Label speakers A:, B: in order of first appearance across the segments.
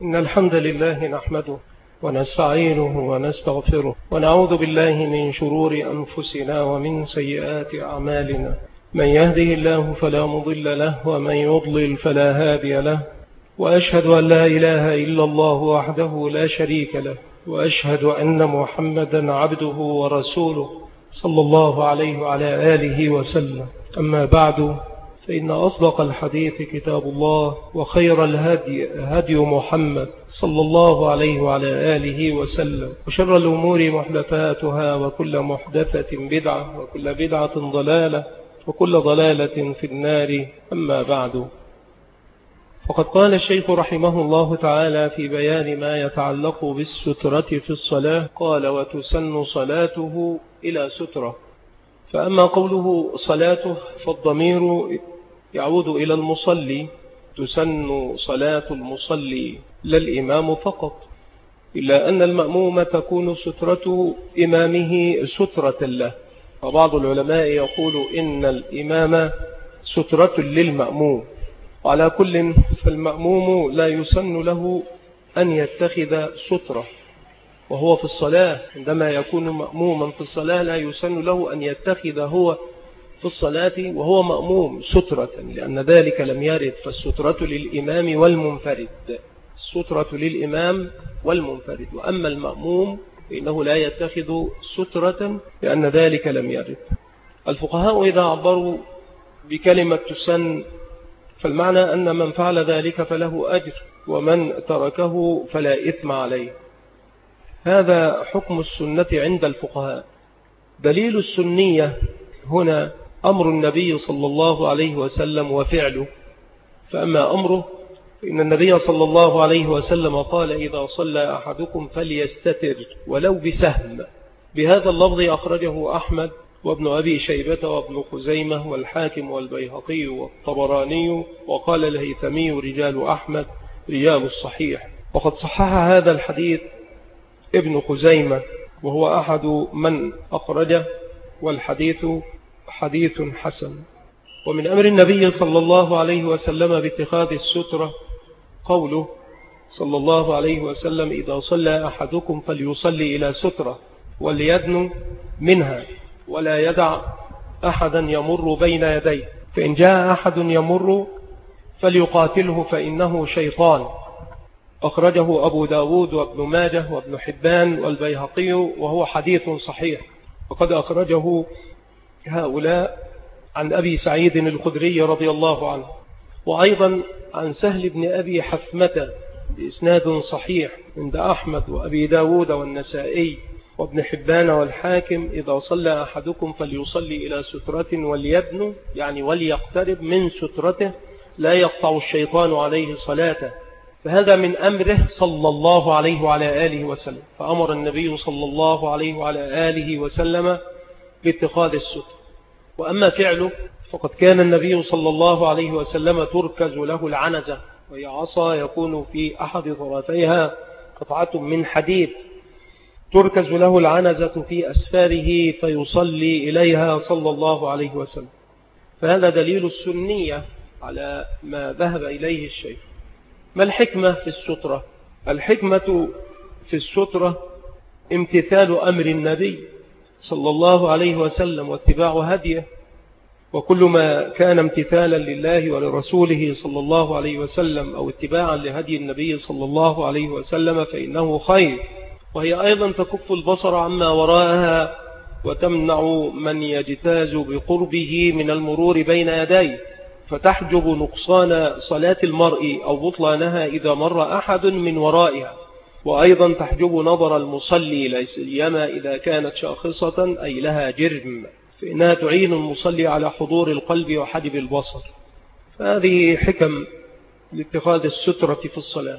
A: إن الحمد لله نحمده ونستعينه ونستغفره ونعوذ بالله من شرور أنفسنا ومن سيئات أعمالنا. من يهده الله فلا مضل له ومن يضلل فلا هادي له، وأشهد أن لا إله إلا الله وحده لا شريك له، وأشهد أن محمدا عبده ورسوله صلى الله عليه وعلى آله وسلم. أما بعد، فإن أصدق الحديث كتاب الله، وخير الهدي هدي محمد صلى الله عليه وعلى آله وسلم، وشر الأمور محدثاتها، وكل محدثة بدعة، وكل بدعة ضلالة، وكل ضلالة في النار. أما بعد، فقد قال الشيخ رحمه الله تعالى في بيان ما يتعلق بالسترة في الصلاة، قال: وتسن صلاته إلى سترة. فأما قوله صلاته فالضمير يعود إلى المصلي، تسن صلاة المصلي لا الإمام فقط، إلا أن المأموم تكون سترة إمامه سترة له. فبعض العلماء يقول إن الإمام سترة للمأموم، وعلى كل فالمأموم لا يسن له أن يتخذ سترة وهو في الصلاة. عندما يكون مأموما في الصلاة لا يسن له أن يتخذ هو في الصلاة وهو مأموم سترة، لأن ذلك لم يرد. فالسترة للإمام والمنفرد، السترة للإمام والمنفرد، وأما المأموم فإنه لا يتخذ سترة لأن ذلك لم يرد. الفقهاء إذا عبروا بكلمة تسن فالمعنى أن من فعل ذلك فله أجر، ومن تركه فلا إثم عليه. هذا حكم السنة عند الفقهاء. دليل السنية هنا أمر النبي صلى الله عليه وسلم وفعله. فأما أمره فإن النبي صلى الله عليه وسلم قال: إذا صلى أحدكم فليستتر ولو بسهم. بهذا اللفظ أخرجه أحمد وابن أبي شيبة وابن خزيمة والحاكم والبيهقي والطبراني، وقال الهيثمي: رجال أحمد رجال الصحيح. وقد صحح هذا الحديث ابن خزيمة وهو أحد من أخرجه، والحديث حديث حسن. ومن أمر النبي صلى الله عليه وسلم باتخاذ السترة قوله صلى الله عليه وسلم: إذا صلى أحدكم فليصلي إلى سترة وليدن منها ولا يدع أحدا يمر بين يديه، فإن جاء أحد يمر فليقاتله فإنه شيطان. أخرجه أبو داود وابن ماجه وابن حبان والبيهقي، وهو حديث صحيح. وقد أخرجه هؤلاء عن أبي سعيد الخدري رضي الله عنه، وأيضا عن سهل بن أبي حثمة بإسناد صحيح عند أحمد وأبي داود والنسائي وابن حبان والحاكم: إذا صلى أحدكم فليصلي إلى سترة وليدن، يعني وليقترب من سترته، لا يقطع الشيطان عليه صلاته. فهذا من أمره صلى الله عليه وعلى آله وسلم. فأمر النبي صلى الله عليه وعلى آله وسلم باتخاذ الستر. وأما فعله فقد كان النبي صلى الله عليه وسلم تركز له العنزة، وهي عصا يكون في أحد طرفيها قطعة من حديد، تركز له العنزة في أسفاره فيصلي إليها صلى الله عليه وسلم. فهذا دليل السنية على ما ذهب إليه الشيخ. ما الحكمة في السترة؟ الحكمة في السترة امتثال أمر النبي صلى الله عليه وسلم واتباع هديه، وكل ما كان امتثالا لله ولرسوله صلى الله عليه وسلم أو اتباعا لهدي النبي صلى الله عليه وسلم فإنه خير. وهي أيضا تكف البصر عما وراءها وتمنع من يجتاز بقربه من المرور بين يديه، فتحجب نقصان صلاة المرء أو بطلانها إذا مر أحد من ورائها. وأيضا تحجب نظر المصلي، لا سيما إذا كانت شاخصة أي لها جرم، فإنها تعين المصلي على حضور القلب وحجب البصر. فهذه حكم لاتخاذ السترة في الصلاة.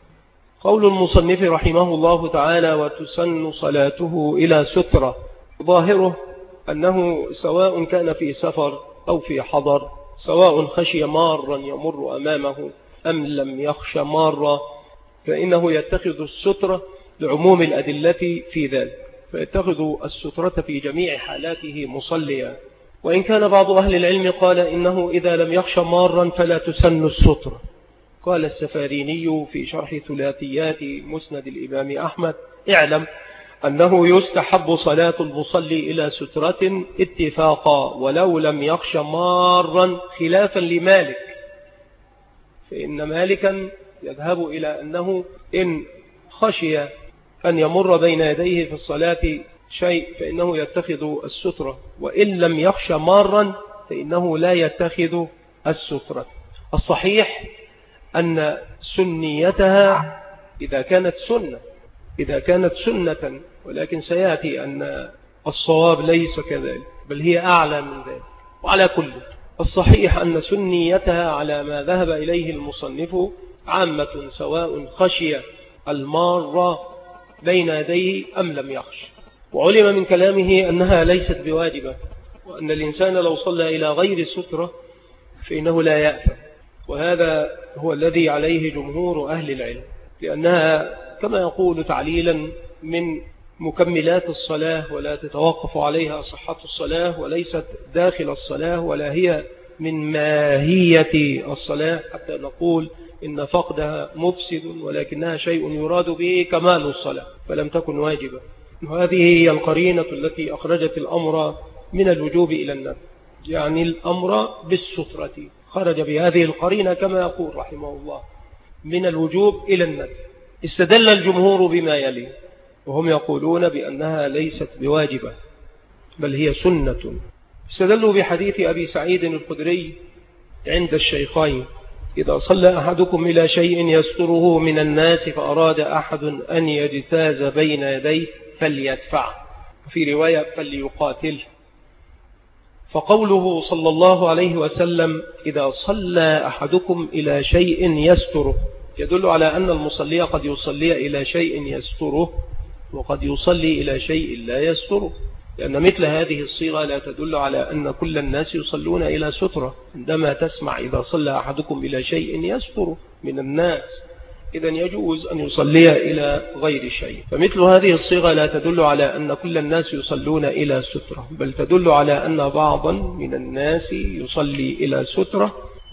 A: قول المصنف رحمه الله تعالى: وتسن صلاته إلى سترة، ظاهره أنه سواء كان في سفر أو في حضر، سواء خشي مارا يمر أمامه أم لم يخش مارا، فإنه يتخذ السترة لعموم الأدلة في ذلك، فيتخذ السترة في جميع حالاته مصليا. وإن كان بعض أهل العلم قال إنه إذا لم يخش مارا فلا تسن السترة، قال السفاريني في شرح ثلاثيات مسند الإمام أحمد: اعلم أنه يستحب صلاة المصلي إلى سترة اتفاقا ولو لم يخش مارا، خلافا لمالك، فإن مالكا يذهب إلى أنه إن خشي أن يمر بين يديه في الصلاة شيء فإنه يتخذ السترة، وإن لم يخش مارا فإنه لا يتخذ السترة. الصحيح أن سنيتها إذا كانت سنة، ولكن سيأتي أن الصواب ليس كذلك، بل هي أعلى من ذلك. وعلى كل الصحيح أن سنيتها على ما ذهب إليه المصنف عامة، سواء خشي المار بين يديه أم لم يخش. وعلم من كلامه أنها ليست بواجبة، وأن الإنسان لو صلى إلى غير السترة فإنه لا يأثم، وهذا هو الذي عليه جمهور أهل العلم، لأنها كما يقول تعليلا من مكملات الصلاة، ولا تتوقف عليها صحة الصلاة، وليست داخل الصلاة، ولا هي من ماهية الصلاة حتى نقول إن فقدها مفسد، ولكنها شيء يراد به كمال الصلاة، فلم تكن واجبة. وهذه هي القرينة التي أخرجت الأمر من الوجوب إلى الندب، يعني الأمر بالسترة خرج بهذه القرينة كما يقول رحمه الله من الوجوب إلى الندب. استدل الجمهور بما يلي، وهم يقولون بأنها ليست بواجبة بل هي سنة. استدلوا بحديث أبي سعيد الخدري عند الشيخين: إذا صلى أحدكم إلى شيء يستره من الناس فأراد أحد أن يجتاز بين يديه فليدفع، في رواية فليقاتل. فقوله صلى الله عليه وسلم: إذا صلى أحدكم إلى شيء يستره، يدل على أن المصلي قد يصلي إلى شيء يستره وقد يصلي إلى شيء لا يستره، لأن مثل هذه الصيغة لا تدل على أن كل الناس يصلون إلى سترة. عندما تسمع إذا صلى أحدكم إلى شيء يستره من الناس، إذن يجوز أن يصلي إلى غير شيء. فمثل هذه الصيغة لا تدل على أن كل الناس يصلون إلى سترة، بل تدل على أن بعضا من الناس يصلي إلى سترة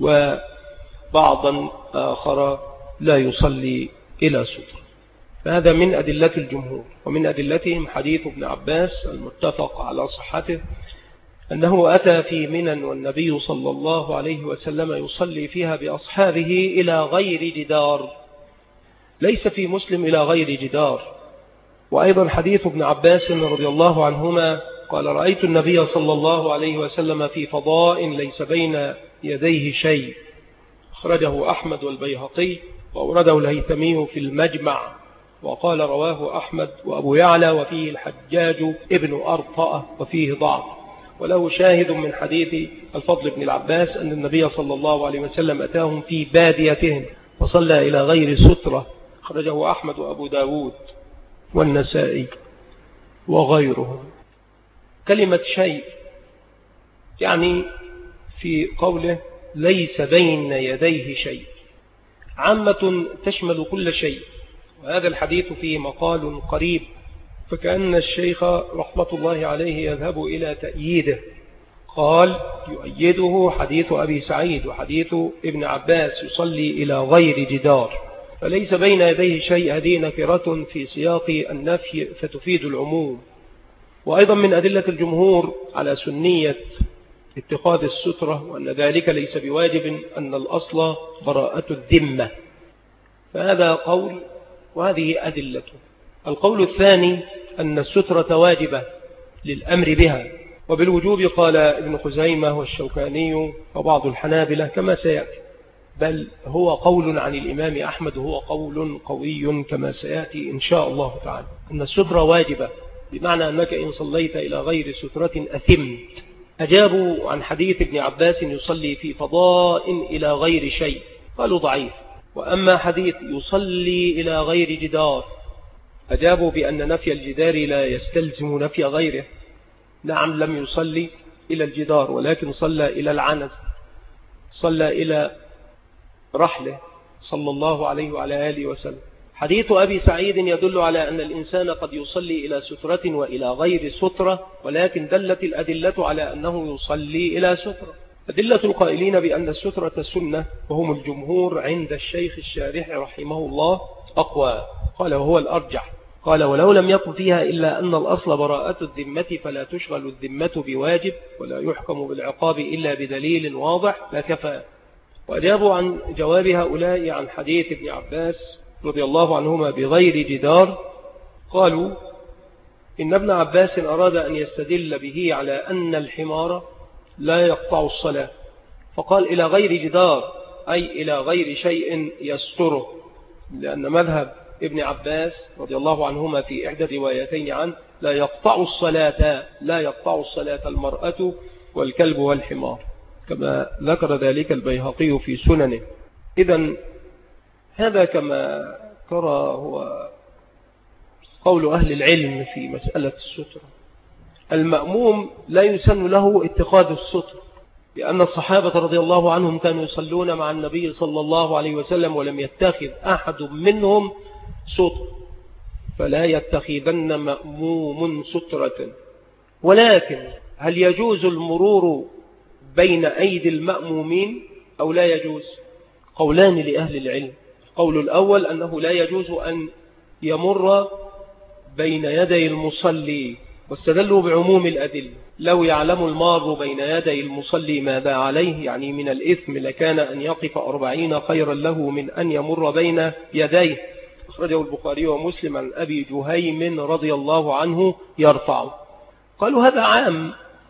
A: وبعضا آخر لا يصلي إلى سترة. فهذا من أدلة الجمهور. ومن أدلتهم حديث ابن عباس المتفق على صحته أنه أتى في منى والنبي صلى الله عليه وسلم يصلي فيها بأصحابه إلى غير جدار، ليس في مسلم إلى غير جدار. وأيضا حديث ابن عباس رضي الله عنهما قال: رأيت النبي صلى الله عليه وسلم في فضاء ليس بين يديه شيء، أخرجه أحمد والبيهقي وأورده الهيثمي في المجمع، وقال رواه أحمد وأبو يعلى وفيه الحجاج ابن أرطأ وفيه ضعف، وله شاهد من حديث الفضل بن العباس أن النبي صلى الله عليه وسلم أتاهم في باديتهم فصلى إلى غير سترة، أخرجه أحمد وأبو داود والنسائي وغيرهم. كلمة شيء يعني في قوله ليس بين يديه شيء عامة تشمل كل شيء، وهذا الحديث فيه مقال قريب، فكأن الشيخ رحمة الله عليه يذهب إلى تأييده. قال: يؤيده حديث أبي سعيد وحديث ابن عباس يصلي إلى غير جدار، فليس بين يديه شيء، هذه نكرة في سياق النفي فتفيد العموم. وأيضا من أدلة الجمهور على سنية اتخاذ السترة وأن ذلك ليس بواجب أن الأصل براءة الذمة، فهذا قول وهذه أدلته. القول الثاني أن السترة واجبة للأمر بها، وبالوجوب قال ابن خزيمة والشوكاني وبعض الحنابلة كما سيأتي، بل هو قول عن الإمام أحمد، هو قول قوي كما سيأتي إن شاء الله تعالى، أن السترة واجبة، بمعنى أنك إن صليت إلى غير سترة أثمت. أجابوا عن حديث ابن عباس يصلي في فضاء إلى غير شيء، قالوا ضعيف. وأما حديث يصلي إلى غير جدار، أجابوا بأن نفي الجدار لا يستلزم نفي غيره. نعم، لم يصلي إلى الجدار ولكن صلى إلى العنز، صلى إلى رحله صلى الله عليه وعلى آله وسلم. حديث أبي سعيد يدل على أن الإنسان قد يصلي إلى سترة وإلى غير سترة، ولكن دلت الأدلة على أنه يصلي إلى سترة. أدلة القائلين بأن السترة سنة وهم الجمهور عند الشيخ الشارح رحمه الله أقوى. قال وهو الأرجح. قال ولو لم يكن فيها إلا أن الأصل براءة الذمة فلا تشغل الذمة بواجب ولا يحكم بالعقاب إلا بدليل واضح لكفى. وأجابوا عن جواب هؤلاء عن حديث ابن عباس رضي الله عنهما بغير جدار. قالوا إن ابن عباس أراد أن يستدل به على أن الحمار لا يقطع الصلاة، فقال إلى غير جدار أي إلى غير شيء يستره، لأن مذهب ابن عباس رضي الله عنهما في إحدى الروايتين عنه لا يقطع الصلاة المرأة والكلب والحمار، كما ذكر ذلك البيهقي في سننه. إذن هذا كما ترى هو قول أهل العلم في مسألة السترة. المأموم لا يسن له اتخاذ الستر، لأن الصحابة رضي الله عنهم كانوا يصلون مع النبي صلى الله عليه وسلم ولم يتخذ أحد منهم ستر، فلا يتخذن مأموم سترة. ولكن هل يجوز المرور بين أيدي المأمومين أو لا يجوز؟ قولان لأهل العلم. القول الأول أنه لا يجوز أن يمر بين يدي المصلي، واستدلوا بعموم الأدلة. لو يعلم المار بين يدي المصلي ماذا عليه يعني من الإثم لكان أن يقف 40 خيرا له من أن يمر بين يديه. أخرجه البخاري ومسلم عن أبي جهيم رضي الله عنه يرفع. قالوا هذا عام،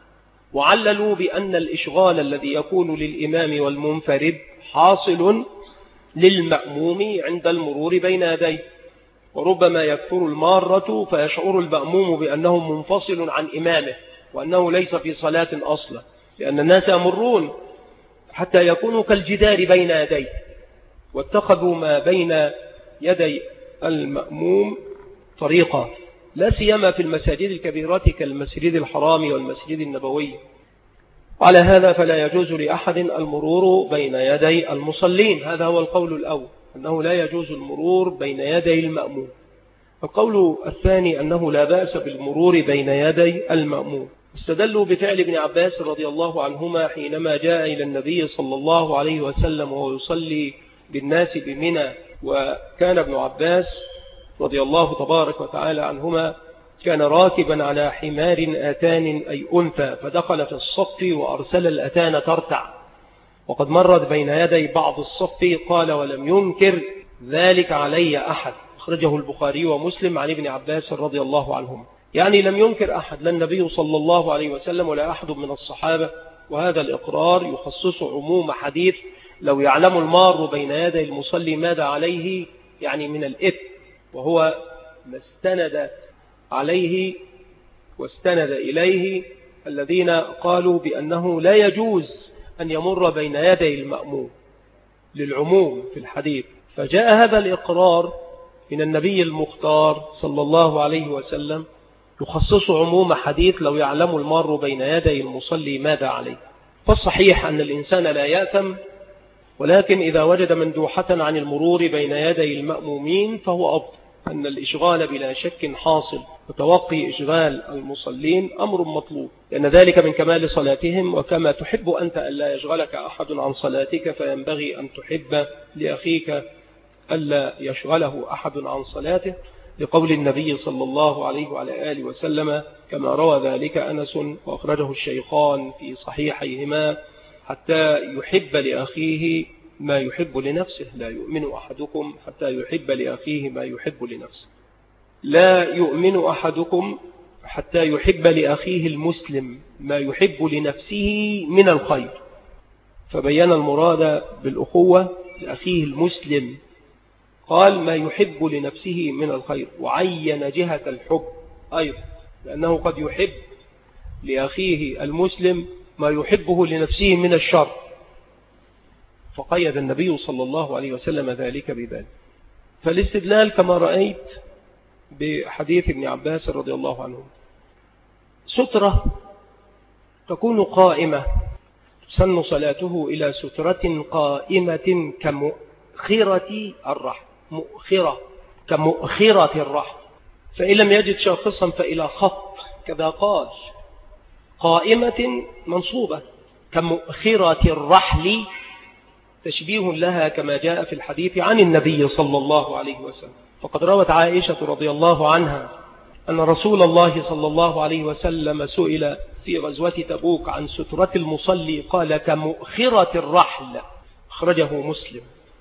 A: وعللوا بأن الإشغال الذي يكون للإمام والمنفرد حاصل للمأموم عند المرور بين يديه، وربما يكثر المارة فيشعر المأموم بأنه منفصل عن إمامه وأنه ليس في صلاة أصلا، لأن الناس يمرون حتى يكونوا كالجدار بين يديه، واتخذوا ما بين يدي المأموم طريقة، لا سيما في المساجد الكبيرة كالمسجد الحرام والمسجد النبوي. على هذا فلا يجوز لأحد المرور بين يدي المصلين. هذا هو القول الأول، أنه لا يجوز المرور بين يدي المأموم. القول الثاني أنه لا بأس بالمرور بين يدي المأموم. استدلوا بفعل ابن عباس رضي الله عنهما حينما جاء إلى النبي صلى الله عليه وسلم وهو يصلي بالناس بمنى، وكان ابن عباس رضي الله تبارك وتعالى عنهما كان راكبا على حمار آتان أي أنثى، فدخل في الصف وأرسل الأتان ترتع، وقد مرت بين يدي بعض الصف، قال ولم ينكر ذلك علي أحد. أخرجه البخاري ومسلم عن ابن عباس رضي الله عنهم، يعني لم ينكر أحد، لا النبي صلى الله عليه وسلم ولا أحد من الصحابة. وهذا الإقرار يخصص عموم حديث لو يعلم المار بين يدي المصلي ماذا عليه يعني من الإثم، وهو ما استند عليه واستند إليه الذين قالوا بأنه لا يجوز أن يمر بين يدي المأموم للعموم في الحديث. فجاء هذا الإقرار من النبي المختار صلى الله عليه وسلم يخصص عموم حديث لو يعلم المار بين يدي المصلي ماذا عليه. فالصحيح أن الإنسان لا يأثم، ولكن إذا وجد مندوحة عن المرور بين يدي المأمومين فهو أفضل. أن الإشغال بلا شك حاصل، وتوقي إشغال المصلين أمر مطلوب، لأن ذلك من كمال صلاتهم. وكما تحب أنت ألا يشغلك أحد عن صلاتك فينبغي أن تحب لأخيك ألا يشغله أحد عن صلاته، لقول النبي صلى الله عليه وعلى آله وسلم كما روى ذلك أنس وأخرجه الشيخان في صحيحيهما: حتى يحب لأخيه ما يحب لنفسه، لا يؤمن أحدكم حتى يحب لأخيه ما يحب لنفسه. لا يؤمن أحدكم حتى يحب لأخيه المسلم ما يحب لنفسه من الخير. فبين المراد بالأخوة لأخيه المسلم، قال ما يحب لنفسه من الخير، وعين جهة الحب أيضا، لأنه قد يحب لأخيه المسلم ما يحبه لنفسه من الشر، فقيد النبي صلى الله عليه وسلم ذلك بذلك. فالاستدلال كما رأيت بحديث ابن عباس رضي الله عنه. سترة تكون قائمة، تسن صلاته إلى سترة قائمة كمؤخرة الرحم، كمؤخرة الرحم، فإن لم يجد شاخصا فإلى خط، كذا قال قائمة منصوبة كمؤخرة الرحل تشبيه لها كما جاء في الحديث عن النبي صلى الله عليه وسلم. فقد روت عائشة رضي الله عنها أن رسول الله صلى الله عليه وسلم سئل في غزوة تبوك عن سترة المصلي قال كمؤخرة الرحل، أخرجه مسلم.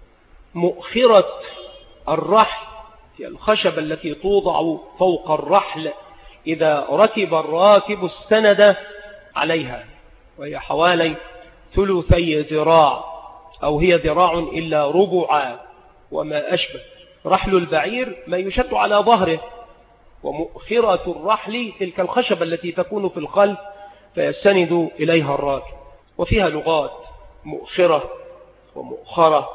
A: مؤخرة الرحل هي الخشبة التي توضع فوق الرحل إذا ركب الراكب استند عليها، وهي حوالي ثلثي ذراع أو هي ذراع إلا ربع وما أشبه. رحل البعير ما يشد على ظهره، ومؤخرة الرحل تلك الخشبة التي تكون في الخلف فيستند إليها الراكب. وفيها لغات مؤخرة ومؤخرة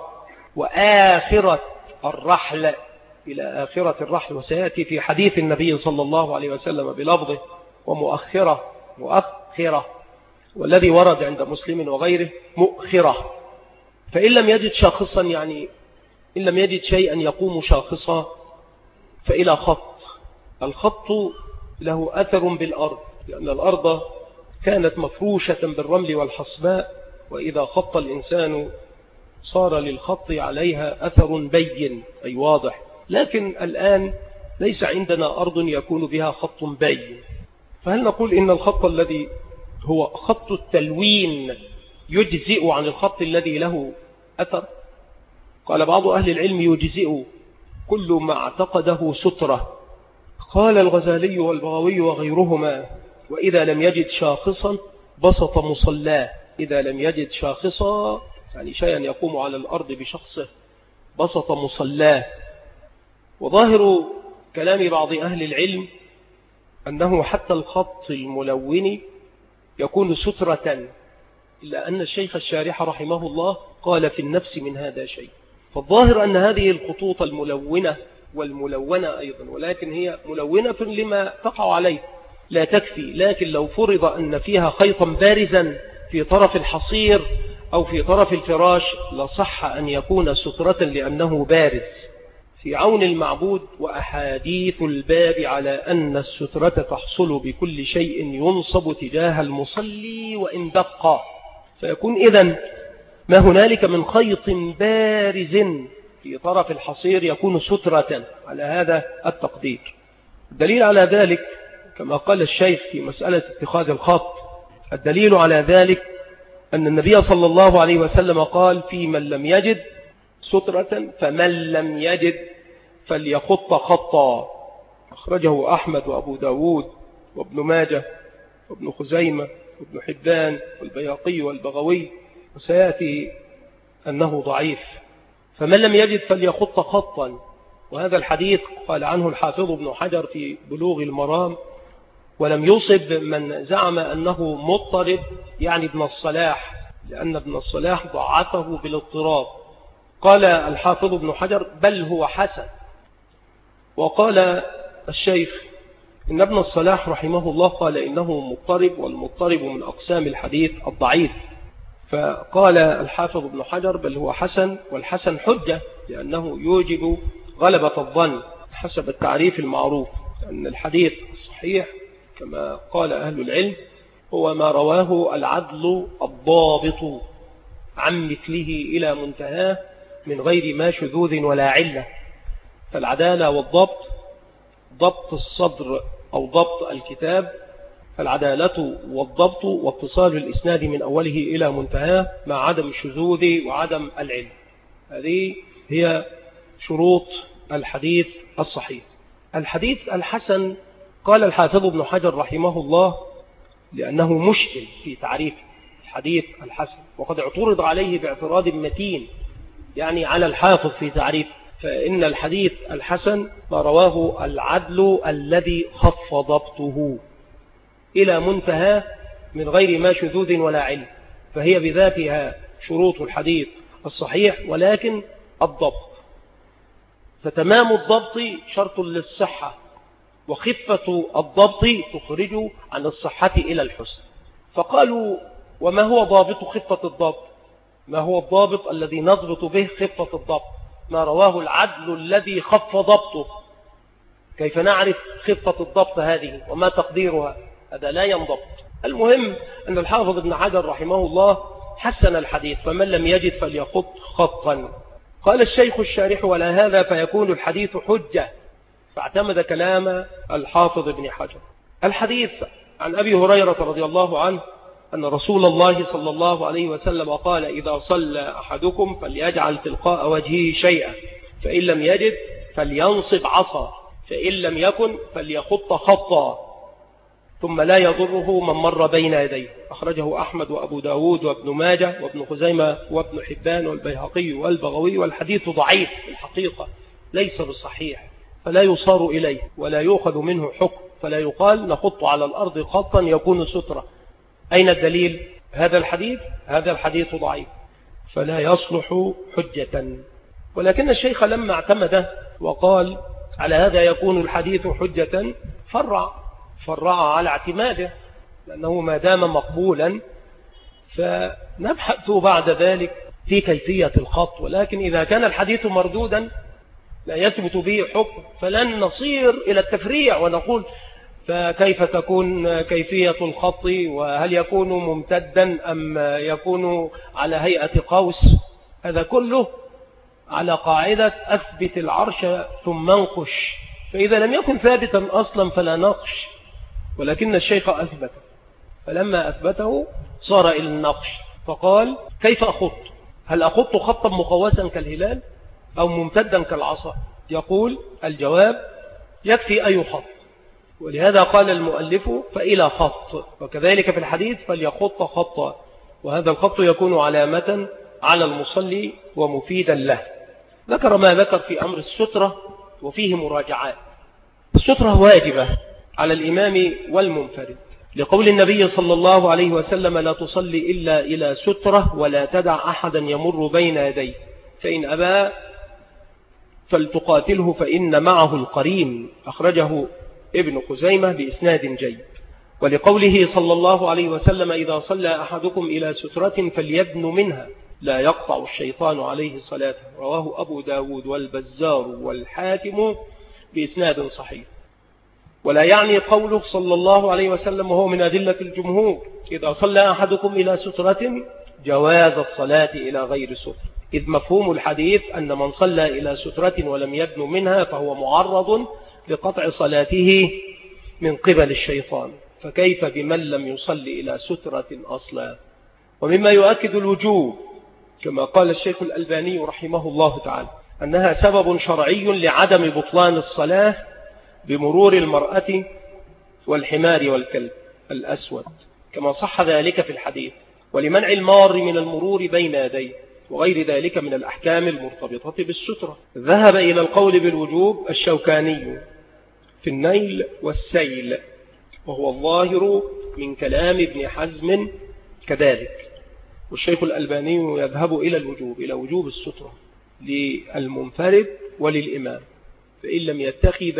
A: وآخرة الرحل إلى آخرة الرحل، وسيأتي في حديث النبي صلى الله عليه وسلم بلفظه ومؤخرة مؤخرة، والذي ورد عند مسلم وغيره مؤخرة. فإن لم يجد شاخصا، يعني إن لم يجد شيئا يقوم شاخصا، فإلى خط. الخط له أثر بالأرض، لأن الأرض كانت مفروشة بالرمل والحصباء، وإذا خط الإنسان صار للخط عليها أثر بين أي واضح. لكن الآن ليس عندنا أرض يكون بها خط بين، فهل نقول إن الخط الذي هو خط التلوين يجزئ عن الخط الذي له أثر؟ قال بعض أهل العلم يجزئ كل ما اعتقده سترة. قال الغزالي والبغوي وغيرهما وإذا لم يجد شاخصا بسط مصلاه. إذا لم يجد شاخصا يعني شيئا يقوم على الأرض بشخصه بسط مصلاه. وظاهر كلام بعض أهل العلم أنه حتى الخط الملون يكون سترة، إلا أن الشيخ الشارح رحمه الله قال في النفس من هذا شيء. فالظاهر أن هذه الخطوط الملونة والملونة أيضا، ولكن هي ملونة لما تقع عليه لا تكفي. لكن لو فرض أن فيها خيطا بارزا في طرف الحصير أو في طرف الفراش لصح أن يكون سترة لأنه بارز. في عون المعبود وأحاديث الباب على أن السترة تحصل بكل شيء ينصب تجاه المصلي وإن دق، فيكون إذن ما هنالك من خيط بارز في طرف الحصير يكون سترة على هذا التقدير. الدليل على ذلك كما قال الشيخ في مسألة اتخاذ الخط، الدليل على ذلك أن النبي صلى الله عليه وسلم قال في من لم يجد سترة فمن لم يجد فليخط خطا. أخرجه أحمد وأبو داود وابن ماجه وابن خزيمة وابن حبان والبياقي والبغوي، وسيأتي أنه ضعيف. فمن لم يجد فليخط خطا. وهذا الحديث قال عنه الحافظ ابن حجر في بلوغ المرام ولم يصب من زعم أنه مضطرب يعني ابن الصلاح، لأن ابن الصلاح ضعفه بالاضطراب. قال الحافظ ابن حجر بل هو حسن. وقال الشيخ إن ابن الصلاح رحمه الله قال إنه مضطرب، والمضطرب من أقسام الحديث الضعيف. فقال الحافظ ابن حجر بل هو حسن، والحسن حجة لأنه يوجب غلبة الظن حسب التعريف المعروف. أن الحديث الصحيح كما قال أهل العلم هو ما رواه العدل الضابط عن مثله إلى منتهاه من غير ما شذوذ ولا علة. فالعدالة والضبط، ضبط الصدر أو ضبط الكتاب، فالعدالة والضبط واتصال الإسناد من أوله إلى منتهاه مع عدم الشذوذ وعدم العلم. هذه هي شروط الحديث الصحيح. الحديث الحسن قال الحافظ ابن حجر رحمه الله لأنه مشكل في تعريف الحديث الحسن، وقد اعترض عليه باعتراض متين يعني على الحافظ في تعريف. فإن الحديث الحسن ما رواه العدل الذي خف ضبطه إلى منتهى من غير ما شذوذ ولا علم، فهي بذاتها شروط الحديث الصحيح، ولكن الضبط. فتمام الضبط شرط للصحة، وخفة الضبط تخرج عن الصحة إلى الحسن. فقالوا وما هو ضابط خفة الضبط؟ ما هو الضابط الذي نضبط به خفة الضبط؟ ما رواه العدل الذي خف ضبطه. كيف نعرف خفة الضبط هذه وما تقديرها؟ هذا لا ينضبط. المهم أن الحافظ ابن حجر رحمه الله حسن الحديث، فمن لم يجد فليخط خطا. قال الشيخ الشارح: ولا هذا فيكون الحديث حجة، فاعتمد كلام الحافظ ابن حجر. الحديث عن أبي هريرة رضي الله عنه أن رسول الله صلى الله عليه وسلم قال: إذا صلى أحدكم فليجعل تلقاء وجهه شيئا، فإن لم يجد فلينصب عصا، فإن لم يكن فليخط خطا، ثم لا يضره من مر بين يديه. أخرجه أحمد وأبو داود وابن ماجه وابن خزيمة وابن حبان والبيهقي والبغوي، والحديث ضعيف في الحقيقة ليس بالصحيح، فلا يصار إليه ولا يؤخذ منه حكم، فلا يقال نخط على الأرض خطا يكون سترة. أين الدليل؟ هذا الحديث ضعيف فلا يصلح حجة. ولكن الشيخ لما اعتمد وقال على هذا يكون الحديث حجة فرع على اعتماده، لأنه ما دام مقبولا فنبحث بعد ذلك في كيفية الخط. ولكن إذا كان الحديث مردودا لا يثبت به حكم فلن نصير إلى التفريع ونقول فكيف تكون كيفية الخط، وهل يكون ممتدا أم يكون على هيئة قوس. هذا كله على قاعدة أثبت العرش ثم انقش، فإذا لم يكن ثابتا أصلا فلا نقش، ولكن الشيخ أثبته، فلما أثبته صار إلى النقش، فقال: كيف أخط؟ هل أخط خطا مقوسا كالهلال أو ممتدا كالعصا؟ يقول: الجواب: يكفي أي خط. ولهذا قال المؤلف: فإلى خط. وكذلك في الحديث: فليخط خطا، وهذا الخط يكون علامة على المصلي ومفيدا له. ذكر ما ذكر في أمر السترة وفيه مراجعات. السترة واجبة على الإمام والمنفرد، لقول النبي صلى الله عليه وسلم: لا تصلي إلا إلى سترة ولا تدع أحدا يمر بين يديه، فإن أبى فلتقاتله فإن معه القرين. أخرجه ابن خزيمة بإسناد جيد. ولقوله صلى الله عليه وسلم: إذا صلى أحدكم إلى سترة فليدن منها لا يقطع الشيطان عليه صلاته. رواه أبو داود والبزار والحاكم بإسناد صحيح. ولا يعني قوله صلى الله عليه وسلم، وهو من أدلة الجمهور: إذا صلى أحدكم إلى سترة جواز الصلاة إلى غير ستر، إذ مفهوم الحديث أن من صلى إلى سترة ولم يدن منها فهو معرض لقطع صلاته من قبل الشيطان، فكيف بمن لم يصلي إلى سترة أصلا؟ ومما يؤكد الوجوب كما قال الشيخ الألباني رحمه الله تعالى أنها سبب شرعي لعدم بطلان الصلاة بمرور المرأة والحمار والكلب الأسود، كما صح ذلك في الحديث، ولمنع المار من المرور بين يديه، وغير ذلك من الأحكام المرتبطة بالسترة. ذهب إلى القول بالوجوب الشوكاني في النيل والسيل، وهو الظاهر من كلام ابن حزم كذلك. والشيخ الألباني يذهب إلى الوجوب، إلى وجوب السترة للمنفرد وللإمام، فإن لم يتخذ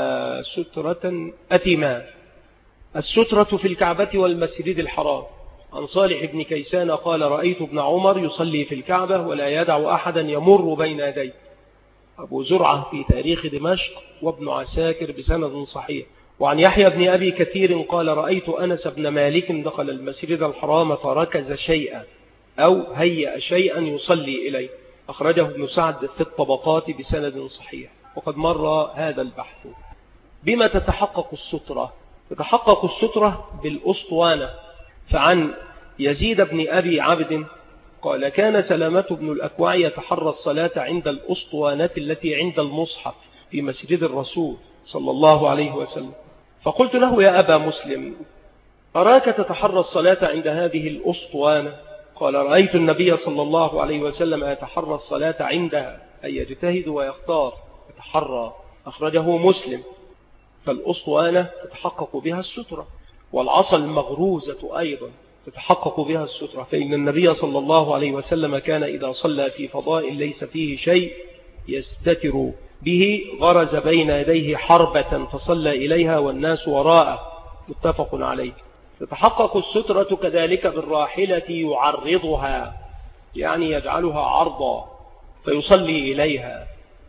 A: سترة أثما. السترة في الكعبة والمسجد الحرام. عن صالح بن كيسان قال: رأيت ابن عمر يصلي في الكعبة ولا يدع أحدا يمر بين يديه. أبو زرعة في تاريخ دمشق، وابن عساكر بسند صحيح. وعن يحيى بن أبي كثير قال: رأيت أنس بن مالك دخل المسجد الحرام فركز شيئا أو هيأ شيئا يصلي إليه. أخرجه ابن سعد في الطبقات بسند صحيح، وقد مر هذا البحث. بما تتحقق السترة؟ تتحقق السترة بالأسطوانة. فعن يزيد بن أبي عبد قال: كان سلامة بن الأكوع يتحرى الصلاة عند الأسطوانة التي عند المصحف في مسجد الرسول صلى الله عليه وسلم، فقلت له: يا أبا مسلم، أراك تتحرى الصلاة عند هذه الأسطوانة؟ قال: رأيت النبي صلى الله عليه وسلم يتحرى الصلاة عندها، أي يجتهد ويختار يتحرى. أخرجه مسلم. فالأسطوانة تتحقق بها السترة، والعصا المغروزة أيضا تتحقق بها السترة، فإن النبي صلى الله عليه وسلم كان إذا صلى في فضاء ليس فيه شيء يستتر به غرز بين يديه حربة فصلى إليها والناس وراءه، متفق عليه. تتحقق السترة كذلك بالراحلة يعرضها، يعني يجعلها عرضا فيصلي إليها،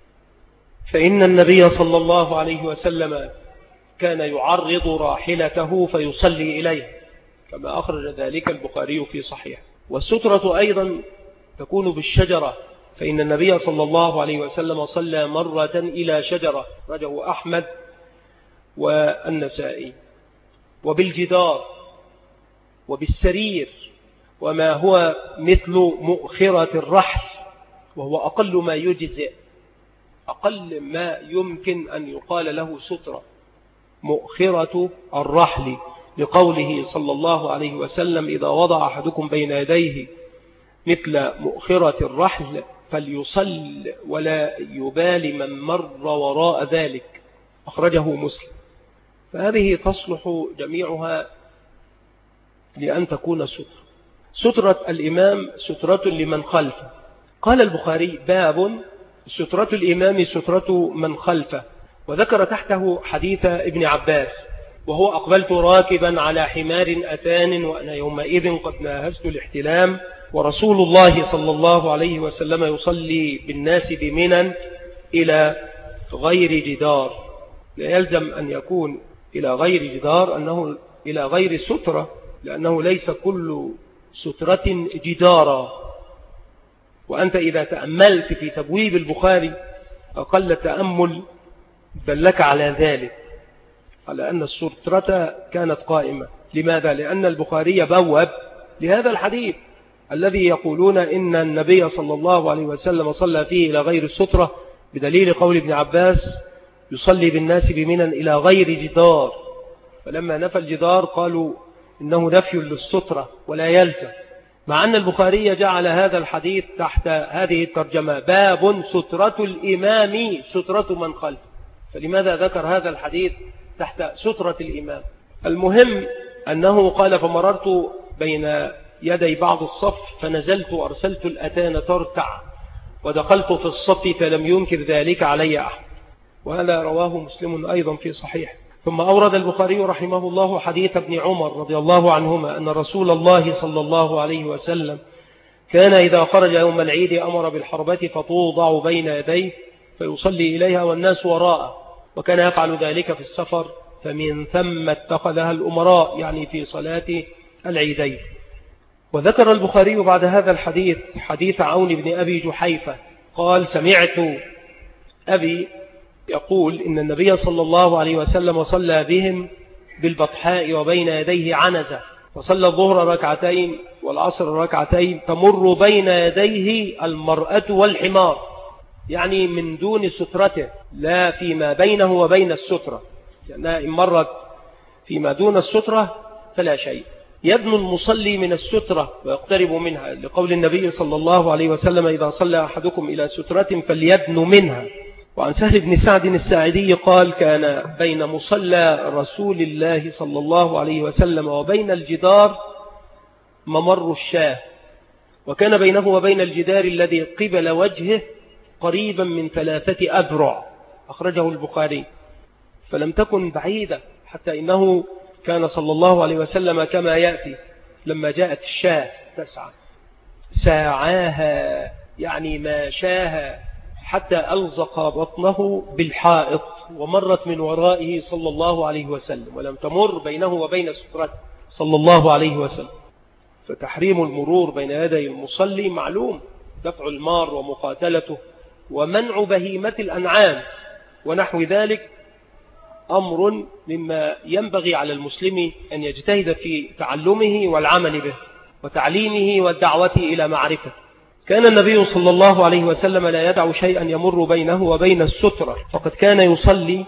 A: فإن النبي صلى الله عليه وسلم كان يعرض راحلته فيصلي إليها، كما أخرج ذلك البخاري في صحيح. والسترة أيضا تكون بالشجرة، فإن النبي صلى الله عليه وسلم صلى مرة إلى شجرة، رجه أحمد والنسائي. وبالجدار وبالسرير وما هو مثل مؤخرة الرحل، وهو أقل ما يجزئ، أقل ما يمكن أن يقال له سترة، مؤخرة الرحل، لقوله صلى الله عليه وسلم: إذا وضع أحدكم بين يديه مثل مؤخرة الرحل فليصل ولا يبال من مر وراء ذلك، أخرجه مسلم. فهذه تصلح جميعها لأن تكون سترة. سترة الإمام سترة لمن خلفه. قال البخاري: باب سترة الإمام سترة من خلفه. وذكر تحته حديث ابن عباس: وهو أقبلت راكبا على حمار أتان وأنا يومئذ قد ناهزت الاحتلام، ورسول الله صلى الله عليه وسلم يصلي بالناس بمنى إلى غير جدار. لا يلزم أن يكون إلى غير جدار أنه إلى غير سترة، لأنه ليس كل سترة جدارا. وأنت إذا تأملت في تبويب البخاري أقل تأمل دلك على ذلك، على أن السترة كانت قائمة. لماذا؟ لأن البخاري بوب لهذا الحديث الذي يقولون إن النبي صلى الله عليه وسلم صلى فيه إلى غير السترة، بدليل قول ابن عباس: يصلي بالناس بمنى إلى غير جدار. فلما نفى الجدار قالوا إنه نفي للسترة ولا يلزم، مع أن البخاري جعل هذا الحديث تحت هذه الترجمة: باب سترة الإمام سترة من خلف. فلماذا ذكر هذا الحديث تحت سترة الإمام؟ المهم أنه قال: فمررت بين يدي بعض الصف فنزلت وأرسلت الأتان ترتع ودخلت في الصف فلم ينكر ذلك علي أحد. وهذا رواه مسلم أيضا في صحيح. ثم أورد البخاري رحمه الله حديث ابن عمر رضي الله عنهما أن رسول الله صلى الله عليه وسلم كان إذا خرج يوم العيد أمر بالحربة فتوضع بين يديه فيصلي إليها والناس وراءه، وكان يفعل ذلك في السفر، فمن ثم اتخذها الأمراء، يعني في صلاة العيدين. وذكر البخاري بعد هذا الحديث حديث عون بن أبي جحيفة قال: سمعت أبي يقول إن النبي صلى الله عليه وسلم صلى بهم بالبطحاء وبين يديه عنزة، وصلى الظهر ركعتين والعصر ركعتين تمر بين يديه المرأة والحمار، يعني من دون سترته، لا فيما بينه وبين السترة، لأنها إن مرت فيما دون السترة فلا شيء. يدنو المصلي من السترة ويقترب منها، لقول النبي صلى الله عليه وسلم: إذا صلى أحدكم إلى سترة فليدنو منها. وعن سهل بن سعد الساعدي قال: كان بين مصلى رسول الله صلى الله عليه وسلم وبين الجدار ممر الشاه، وكان بينه وبين الجدار الذي قبل وجهه قريبا من 3 أذرع، أخرجه البخاري. فلم تكن بعيدة، حتى إنه كان صلى الله عليه وسلم كما يأتي لما جاءت الشاه تسعى ساعاها، يعني ما شاها، حتى ألزق بطنه بالحائط، ومرت من ورائه صلى الله عليه وسلم، ولم تمر بينه وبين سترته صلى الله عليه وسلم. فتحريم المرور بين يدي المصلي معلوم، دفع المار ومقاتلته ومنع بهيمة الأنعام ونحو ذلك أمر مما ينبغي على المسلم أن يجتهد في تعلمه والعمل به وتعليمه والدعوة إلى معرفة. كان النبي صلى الله عليه وسلم لا يدع شيئا يمر بينه وبين السترة، فقد كان يصلي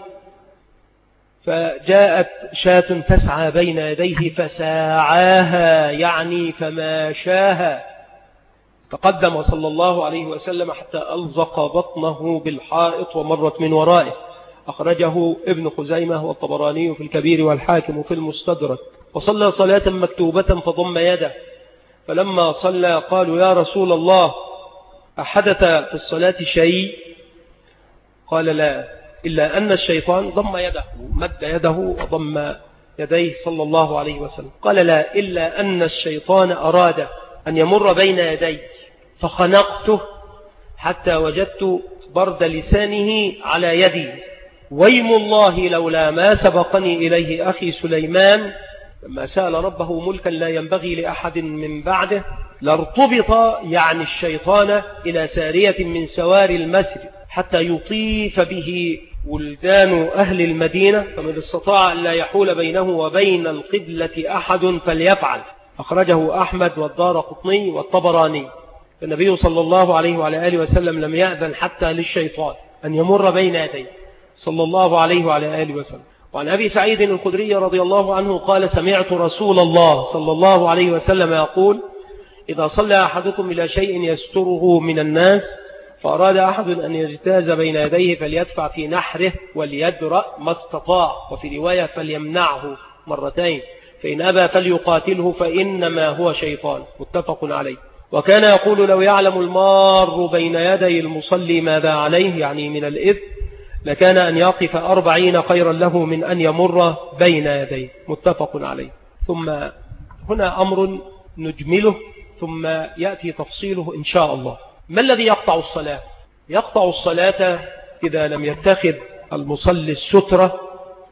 A: فجاءت شاة تسعى بين يديه فساعاها، يعني فماشاها، تقدم صلى الله عليه وسلم حتى ألزق بطنه بالحائط ومرت من ورائه، أخرجه ابن خزيمة والطبراني في الكبير والحاكم في المستدرك. وصلى صلاة مكتوبة فضم يده، فلما صلى قالوا: يا رسول الله أحدث في الصلاة شيء؟ قال: لا، إلا أن الشيطان ضم يده، مد يده وضم يديه صلى الله عليه وسلم. قال: لا، إلا أن الشيطان أراد أن يمر بين يدي فخنقته حتى وجدت برد لسانه على يدي، ويم الله لولا ما سبقني إليه أخي سليمان لما سأل ربه ملكا لا ينبغي لأحد من بعده لارتبط يعني الشيطان إلى سارية من سوار المسجد حتى يطيف به ولدان أهل المدينة، فمن استطاع أن لا يحول بينه وبين القبلة أحد فليفعل. أخرجه أحمد والدارقطني والطبراني. النبي صلى الله عليه وعلى آله وسلم لم يأذن حتى للشيطان أن يمر بين يديه صلى الله عليه وعلى آله وسلم. وعن أبي سعيد الخدري رضي الله عنه قال: سمعت رسول الله صلى الله عليه وسلم يقول: إذا صلى أحدكم إلى شيء يستره من الناس فأراد أحد أن يجتاز بين يديه فليدفع في نحره وليدرأ ما استطاع، وفي رواية فليمنعه مرتين، فإن أبى فليقاتله فإنما هو شيطان. متفق عليه. وكان يقول: لو يعلم المار بين يدي المصلي ماذا عليه، يعني من الإثم، لكان أن يقف 40 خيرا له من أن يمر بين يديه. متفق عليه. ثم هنا أمر نجمله ثم يأتي تفصيله إن شاء الله. ما الذي يقطع الصلاة؟ يقطع الصلاة إذا لم يتخذ المصلي السترة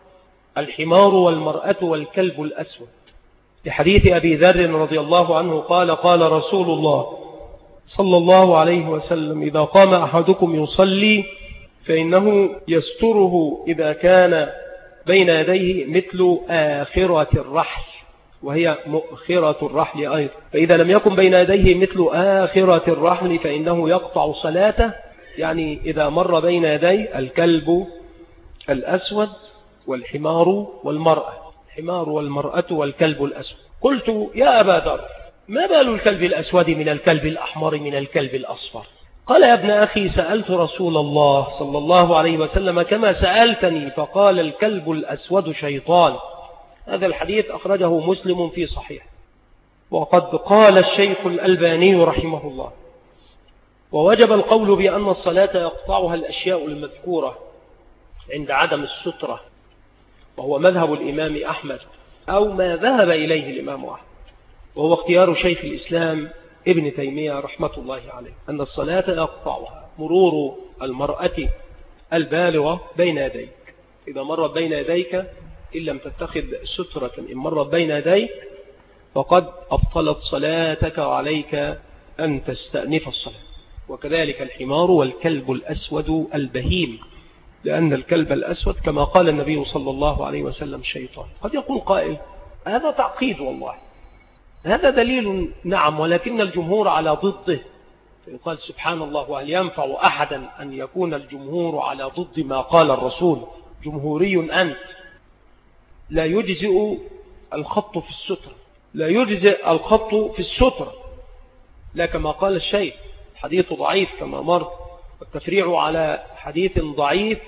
A: الحمار والمرأة والكلب الأسود، لحديث أبي ذر رضي الله عنه قال: قال رسول الله صلى الله عليه وسلم: إذا قام أحدكم يصلي فإنه يستره إذا كان بين يديه مثل آخرة الرحل، وهي مؤخرة الرحل أيضا، فإذا لم يكن بين يديه مثل آخرة الرحل فإنه يقطع صلاته، يعني إذا مر بين يدي الكلب الأسود والحمار والمرأة، الحمار والمرأة والكلب الأسود. قلت: يا أبا ذر، ما بال الكلب الأسود من الكلب الأحمر من الكلب الأصفر؟ قال: يا ابن أخي، سألت رسول الله صلى الله عليه وسلم كما سألتني، فقال: الكلب الأسود شيطان. هذا الحديث أخرجه مسلم في صحيح. وقد قال الشيخ الألباني رحمه الله: ووجب القول بأن الصلاة يقطعها الأشياء المذكورة عند عدم السترة، وهو مذهب الإمام أحمد، أو ما ذهب إليه الإمام أحمد، وهو اختيار شيخ الإسلام ابن تيمية رحمة الله عليه، أن الصلاة يقطعها مرور المرأة البالغة بين يديك. إذا مرت بين يديك إن لم تتخذ سترة، إن مرت بين يديك فقد أبطلت صلاتك وعليك أن تستأنف الصلاة. وكذلك الحمار والكلب الأسود البهيم، لأن الكلب الأسود كما قال النبي صلى الله عليه وسلم شيطان. قد يقول قائل: هذا تعقيد، والله هذا دليل، نعم، ولكن الجمهور على ضده. فيقال: سبحان الله، وهل ينفع أحدا أن يكون الجمهور على ضد ما قال الرسول؟ جمهوري أنت. لا يجزئ الخط في السترة، لا يجزئ الخط في السترة، لا كما قال الشيخ حديث ضعيف كما مر، والتفريع على حديث ضعيف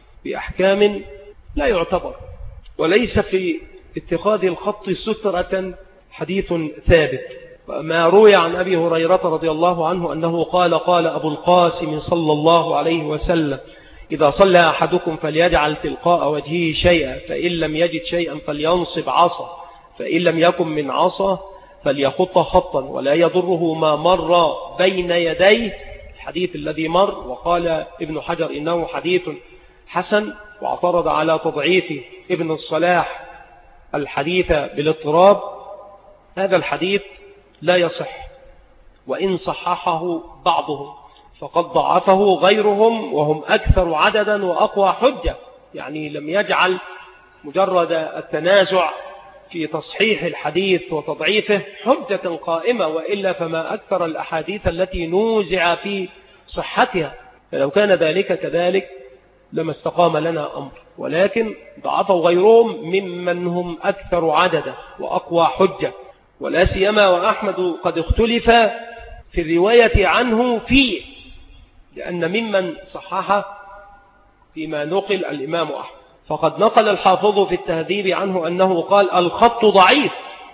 A: بأحكام لا يعتبر، وليس في اتخاذ الخط سترة حديث ثابت. وما روي عن أبي هريرة رضي الله عنه أنه قال: قال أبو القاسم صلى الله عليه وسلم: إذا صلى أحدكم فليجعل تلقاء وجهه شيئا، فإن لم يجد شيئا فلينصب عصا، فإن لم يكن من عصا فليخط خطا، ولا يضره ما مر بين يديه. الحديث الذي مر، وقال ابن حجر إنه حديث حسن، واعترض على تضعيف ابن الصلاح الحديث بالاضطراب. هذا الحديث لا يصح، وإن صححه بعضهم فقد ضعفه غيرهم، وهم أكثر عددا وأقوى حجة. يعني لم يجعل مجرد التنازع في تصحيح الحديث وتضعيفه حجة قائمة، وإلا فما أكثر الأحاديث التي نوزع في صحتها، فلو كان ذلك كذلك لما استقام لنا أمر، ولكن ضعفه غيرهم ممن هم أكثر عددا وأقوى حجة. ولا سيما وأحمد قد اختلف في الرواية عنه فيه، لأن ممن صححه فيما نقل الإمام أحمد، فقد نقل الحافظ في التهذيب عنه أنه قال: الخط ضعيف،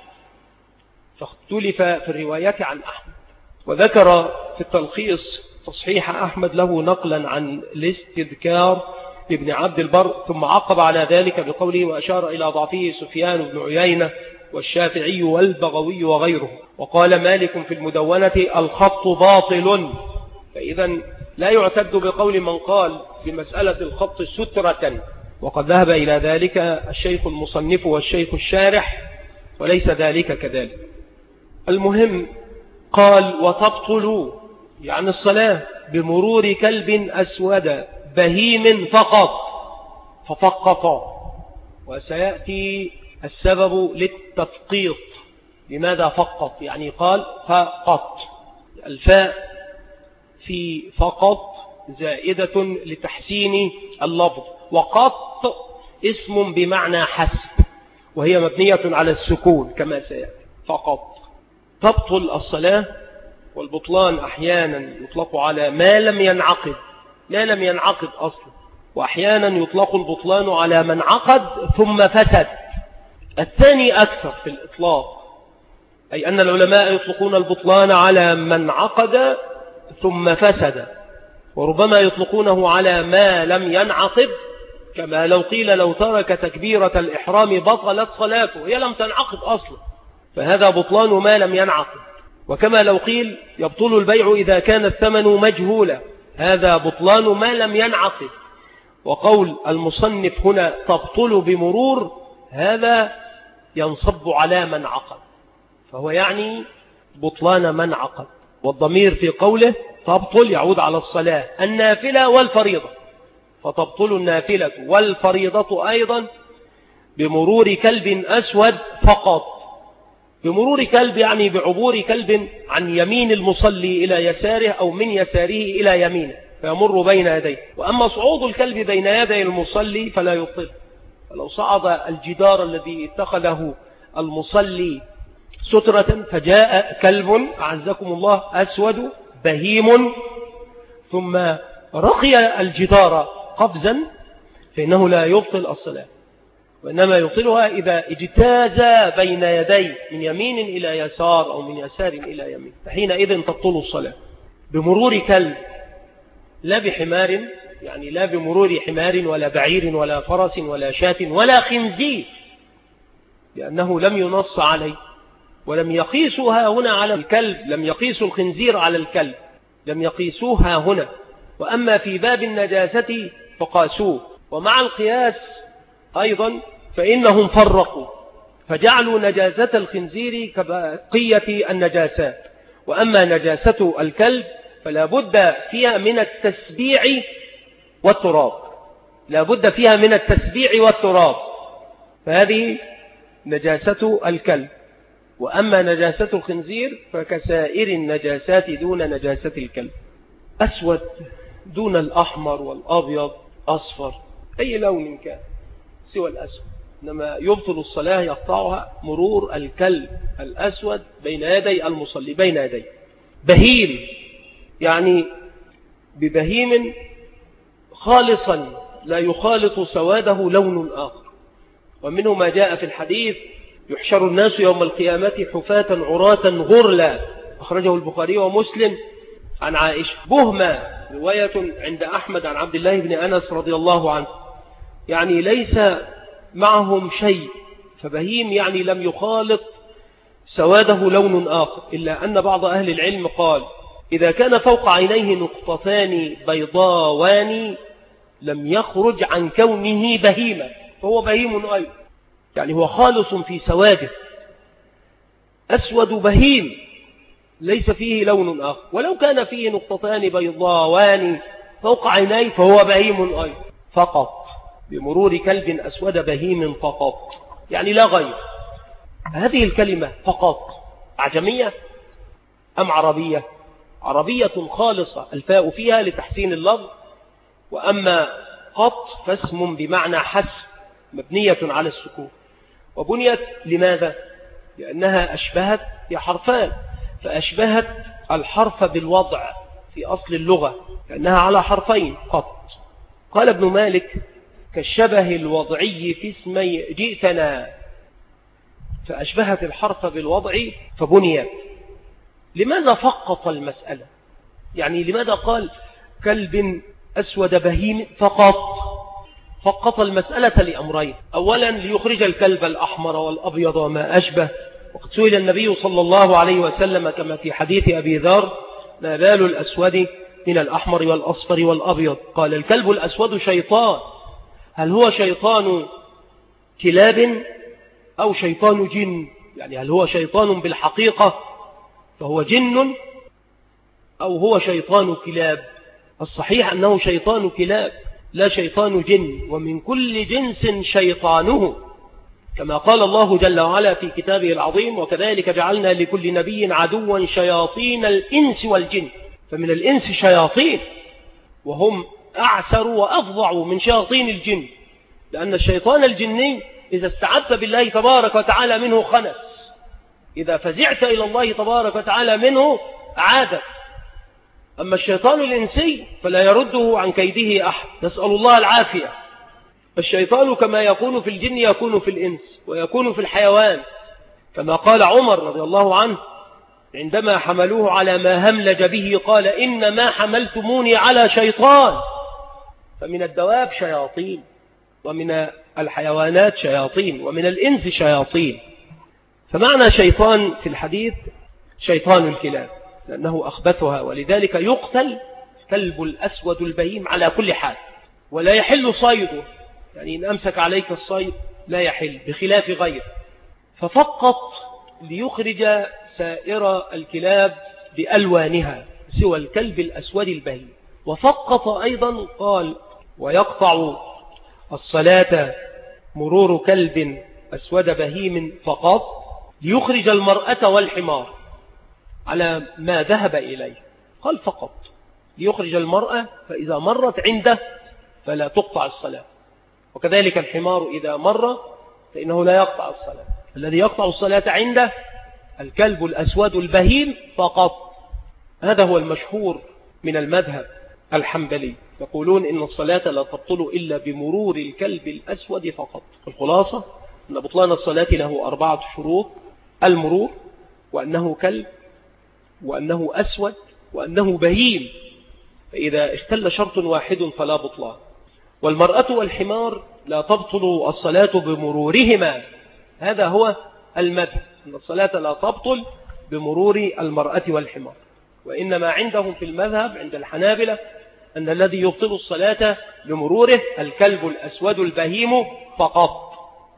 A: فاختلف في الرواية عن أحمد. وذكر في التلخيص تصحيح أحمد له نقلا عن الاستذكار لابن عبد البر، ثم عقب على ذلك بقوله: وأشار إلى ضعفه سفيان بن عيينة والشافعي والبغوي وغيره. وقال مالك في المدونة: الخط باطل. فإذا لا يعتد بقول من قال بمسألة الخط سترة، وقد ذهب إلى ذلك الشيخ المصنف والشيخ الشارح وليس ذلك كذلك. المهم قال وتبطل يعني الصلاة بمرور كلب أسود بهيم فقط، ففقط. وسيأتي السبب للتفقيط. لماذا فقط؟ يعني قال فقط، الفاء في فقط زائدة لتحسين اللفظ، وقط اسم بمعنى حسب، وهي مبنية على السكون كما سيأتي. فقط تبطل الصلاة. والبطلان أحيانا يطلق على ما لم ينعقد، ما لم ينعقد أصلا، وأحيانا يطلق البطلان على من عقد ثم فسد. الثاني أكثر في الإطلاق، أي أن العلماء يطلقون البطلان على من عقد ثم فسد، وربما يطلقونه على ما لم ينعقد، كما لو قيل لو ترك تكبيرة الإحرام بطلت صلاته، هي لم تنعقد أصلا، فهذا بطلان ما لم ينعقد. وكما لو قيل يبطل البيع إذا كان الثمن مجهولا، هذا بطلان ما لم ينعقد. وقول المصنف هنا تبطل بمرور، هذا ينصب على من عقد، فهو يعني بطلان من عقد. والضمير في قوله تبطل يعود على الصلاة النافلة والفريضة، فتبطل النافلة والفريضة أيضا بمرور كلب أسود فقط. بمرور كلب يعني بعبور كلب عن يمين المصلي إلى يساره أو من يساره إلى يمينه فيمر بين يديه. وأما صعود الكلب بين يدي المصلي فلا يبطل. فلو صعد الجدار الذي اتخذه المصلي سترة فجاء كلب أعزكم الله أسود بهيم ثم رقي الجدار قفزا، فإنه لا يبطل الصلاة، وإنما يبطلها إذا اجتاز بين يدي من يمين إلى يسار أو من يسار إلى يمين، فحينئذ تبطل الصلاة. بمرور كلب لا بحمار، يعني لا بمرور حمار ولا بعير ولا فرس ولا شاة ولا خنزير، لأنه لم ينص عليه، ولم يقيسوها هنا على الكلب، لم يقيسوا الخنزير على الكلب، لم يقيسوها هنا. وأما في باب النجاسة فقاسوه. ومع القياس أيضا فإنهم فرقوا، فجعلوا نجاسة الخنزير كبقية النجاسات، وأما نجاسة الكلب فلا بد فيها من التسبيع والتراب، لا بد فيها من التسبيع والتراب، فهذه نجاسة الكلب. وأما نجاسة الخنزير فكسائر النجاسات دون نجاسة الكلب. أسود دون الأحمر والأبيض، أصفر، أي لون كان سوى الأسود، إنما يبطل الصلاة يقطعها مرور الكلب الأسود بين يدي المصلي، بين يدي. بهيم يعني ببهيم خالصا لا يخالط سواده لون آخر. ومنه ما جاء في الحديث يحشر الناس يوم القيامة حفاة عراة غرلا، أخرجه البخاري ومسلم عن عائشة. بهمة رواية عند أحمد عن عبد الله بن أنس رضي الله عنه، يعني ليس معهم شيء، فبهيم يعني لم يخالط سواده لون آخر، إلا أن بعض أهل العلم قال إذا كان فوق عينيه نقطتان بيضاوان لم يخرج عن كونه بهيمة، فهو بهيم أيضا، يعني هو خالص في سواده، أسود بهيم ليس فيه لون آخر. ولو كان فيه نقطتان بيضاوان فوق عينيه فهو بهيم أيضا فقط، بمرور كلب أسود بهيم فقط، يعني لا غير. هذه الكلمة فقط أعجمية أم عربية؟ عربية خالصة، الفاء فيها لتحسين اللفظ. وأما قط فاسم بمعنى حسب مبنية على السكون. وبنيت لماذا؟ لأنها أشبهت يا حرفان، فأشبهت الحرف بالوضع في أصل اللغة، لأنها على حرفين قط. قال ابن مالك كالشبه الوضعي في اسمي جئتنا، فأشبهت الحرف بالوضع فبنيت. لماذا فقط المسألة؟ يعني لماذا قال كلب أسود بهيم فقط؟ فقط المسألة لأمرين: أولا ليخرج الكلب الأحمر والأبيض وما أشبه، وقد سئل النبي صلى الله عليه وسلم كما في حديث أبي ذر ما بال الأسود من الأحمر والأصفر والأبيض؟ قال الكلب الأسود شيطان، هل هو شيطان كلاب أو شيطان جن؟ يعني هل هو شيطان بالحقيقة فهو جن أو هو شيطان كلاب؟ الصحيح أنه شيطان كلاب لا شيطان جن، ومن كل جنس شيطانه، كما قال الله جل وعلا في كتابه العظيم: وكذلك جعلنا لكل نبي عدوا شياطين الإنس والجن. فمن الإنس شياطين وهم أعسر وأفظع من شياطين الجن، لأن الشيطان الجني إذا استعذت بالله تبارك وتعالى منه خنس، إذا فزعت إلى الله تبارك وتعالى منه عادك. أما الشيطان الإنسي فلا يرده عن كيده أحد، نسأل الله العافية. الشيطان كما يكون في الجن يكون في الإنس ويكون في الحيوان، كما قال عمر رضي الله عنه عندما حملوه على ما هملج به قال: إنما حملتموني على شيطان. فمن الدواب شياطين، ومن الحيوانات شياطين، ومن الإنس شياطين. فمعنى شيطان في الحديث شيطان الكلاب، لأنه أخبثها، ولذلك يقتل كلب الأسود البهيم على كل حال، ولا يحل صيده، يعني إن أمسك عليك الصيد لا يحل، بخلاف غيره. ففقط ليخرج سائر الكلاب بألوانها سوى الكلب الأسود البهيم. وفقط أيضا قال: ويقطع الصلاة مرور كلب أسود بهيم فقط، ليخرج المرأة والحمار على ما ذهب إليه. قال فقط ليخرج المرأة، فإذا مرت عنده فلا تقطع الصلاة، وكذلك الحمار إذا مر فإنه لا يقطع الصلاة. الذي يقطع الصلاة عنده الكلب الأسود البهيم فقط. هذا هو المشهور من المذهب الحنبلي، يقولون إن الصلاة لا تبطل إلا بمرور الكلب الأسود فقط. الخلاصة أن بطلان الصلاة له 4 شروط: المرور، وأنه كلب، وأنه أسود، وأنه بهيم. فإذا اختل شرط واحد فلا بطلان. والمرأة والحمار لا تبطل الصلاة بمرورهما، هذا هو المذهب، أن الصلاة لا تبطل بمرور المرأة والحمار. وإنما عندهم في المذهب عند الحنابلة أن الذي يبطل الصلاة بمروره الكلب الأسود البهيم فقط.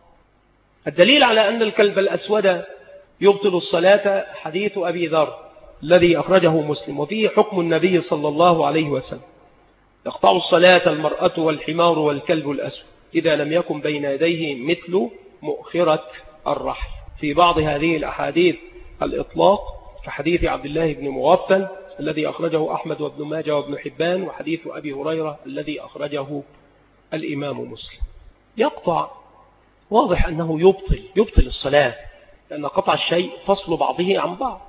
A: الدليل على أن الكلب الأسود يبطل الصلاة حديث أبي ذر الذي أخرجه مسلم، وفيه حكم النبي صلى الله عليه وسلم: يقطع الصلاة المرأة والحمار والكلب الأسود إذا لم يكن بين يديه مثل مؤخرة الرحل. في بعض هذه الأحاديث الإطلاق، كحديث عبد الله بن مغفل الذي أخرجه أحمد وابن ماجه وابن حبان، وحديث أبي هريرة الذي أخرجه الإمام مسلم. يقطع، واضح أنه يبطل الصلاة، لأن قطع الشيء فصل بعضه عن بعض.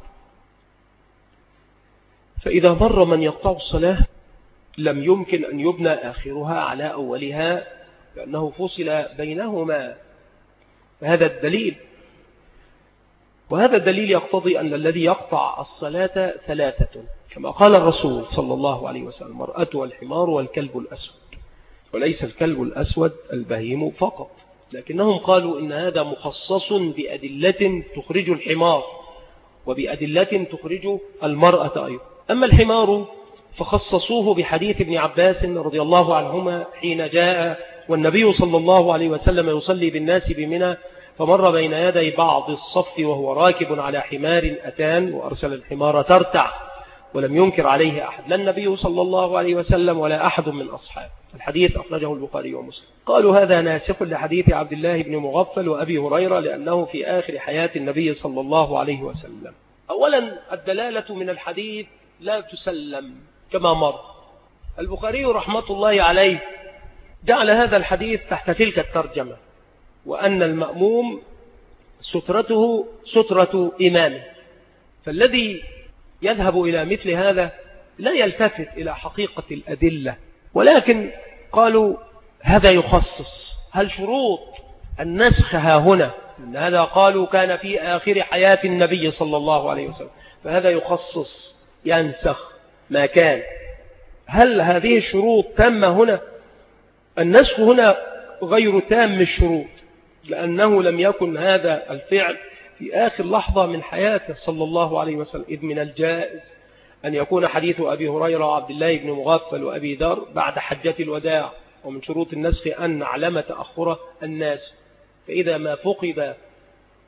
A: فإذا مر من يقطع الصلاة لم يمكن أن يبنى آخرها على أولها، لأنه فصل بينهما. هذا الدليل، وهذا الدليل يقتضي أن الذي يقطع الصلاة 3، كما قال الرسول صلى الله عليه وسلم: المرأة والحمار والكلب الأسود. وليس الكلب الأسود البهيم فقط، لكنهم قالوا إن هذا مخصص بأدلة تخرج الحمار وبأدلة تخرج المرأة أيضا. أما الحمار فخصصوه بحديث ابن عباس رضي الله عنهما حين جاء والنبي صلى الله عليه وسلم يصلي بالناس بمنى، فمر بين يدي بعض الصف وهو راكب على حمار أتان، وأرسل الحمار ترتع، ولم ينكر عليه أحد، لا النبي صلى الله عليه وسلم ولا أحد من أصحابه. الحديث أخرجه البخاري ومسلم. قالوا هذا ناسخ لحديث عبد الله بن مغفل وأبي هريرة، لأنه في آخر حياة النبي صلى الله عليه وسلم. أولا الدلالة من الحديث لا تسلم كما مر. البخاري رحمة الله عليه جعل هذا الحديث تحت تلك الترجمة، وأن المأموم سترته سترة إمامه، فالذي يذهب إلى مثل هذا لا يلتفت إلى حقيقة الأدلة، ولكن قالوا هذا يخصص. هل شروط النسخ ها هنا؟ إن هذا قالوا كان في آخر حياة النبي صلى الله عليه وسلم، فهذا يخصص ينسخ ما كان. هل هذه الشروط تامة هنا؟ النسخ هنا غير تام الشروط، لأنه لم يكن هذا الفعل في آخر لحظة من حياته صلى الله عليه وسلم، إذ من الجائز أن يكون حديث أبي هريرة وعبد الله بن مغفل وأبي ذر بعد حجة الوداع. ومن شروط النسخ أن نعلم تأخر الناس، فإذا ما فقد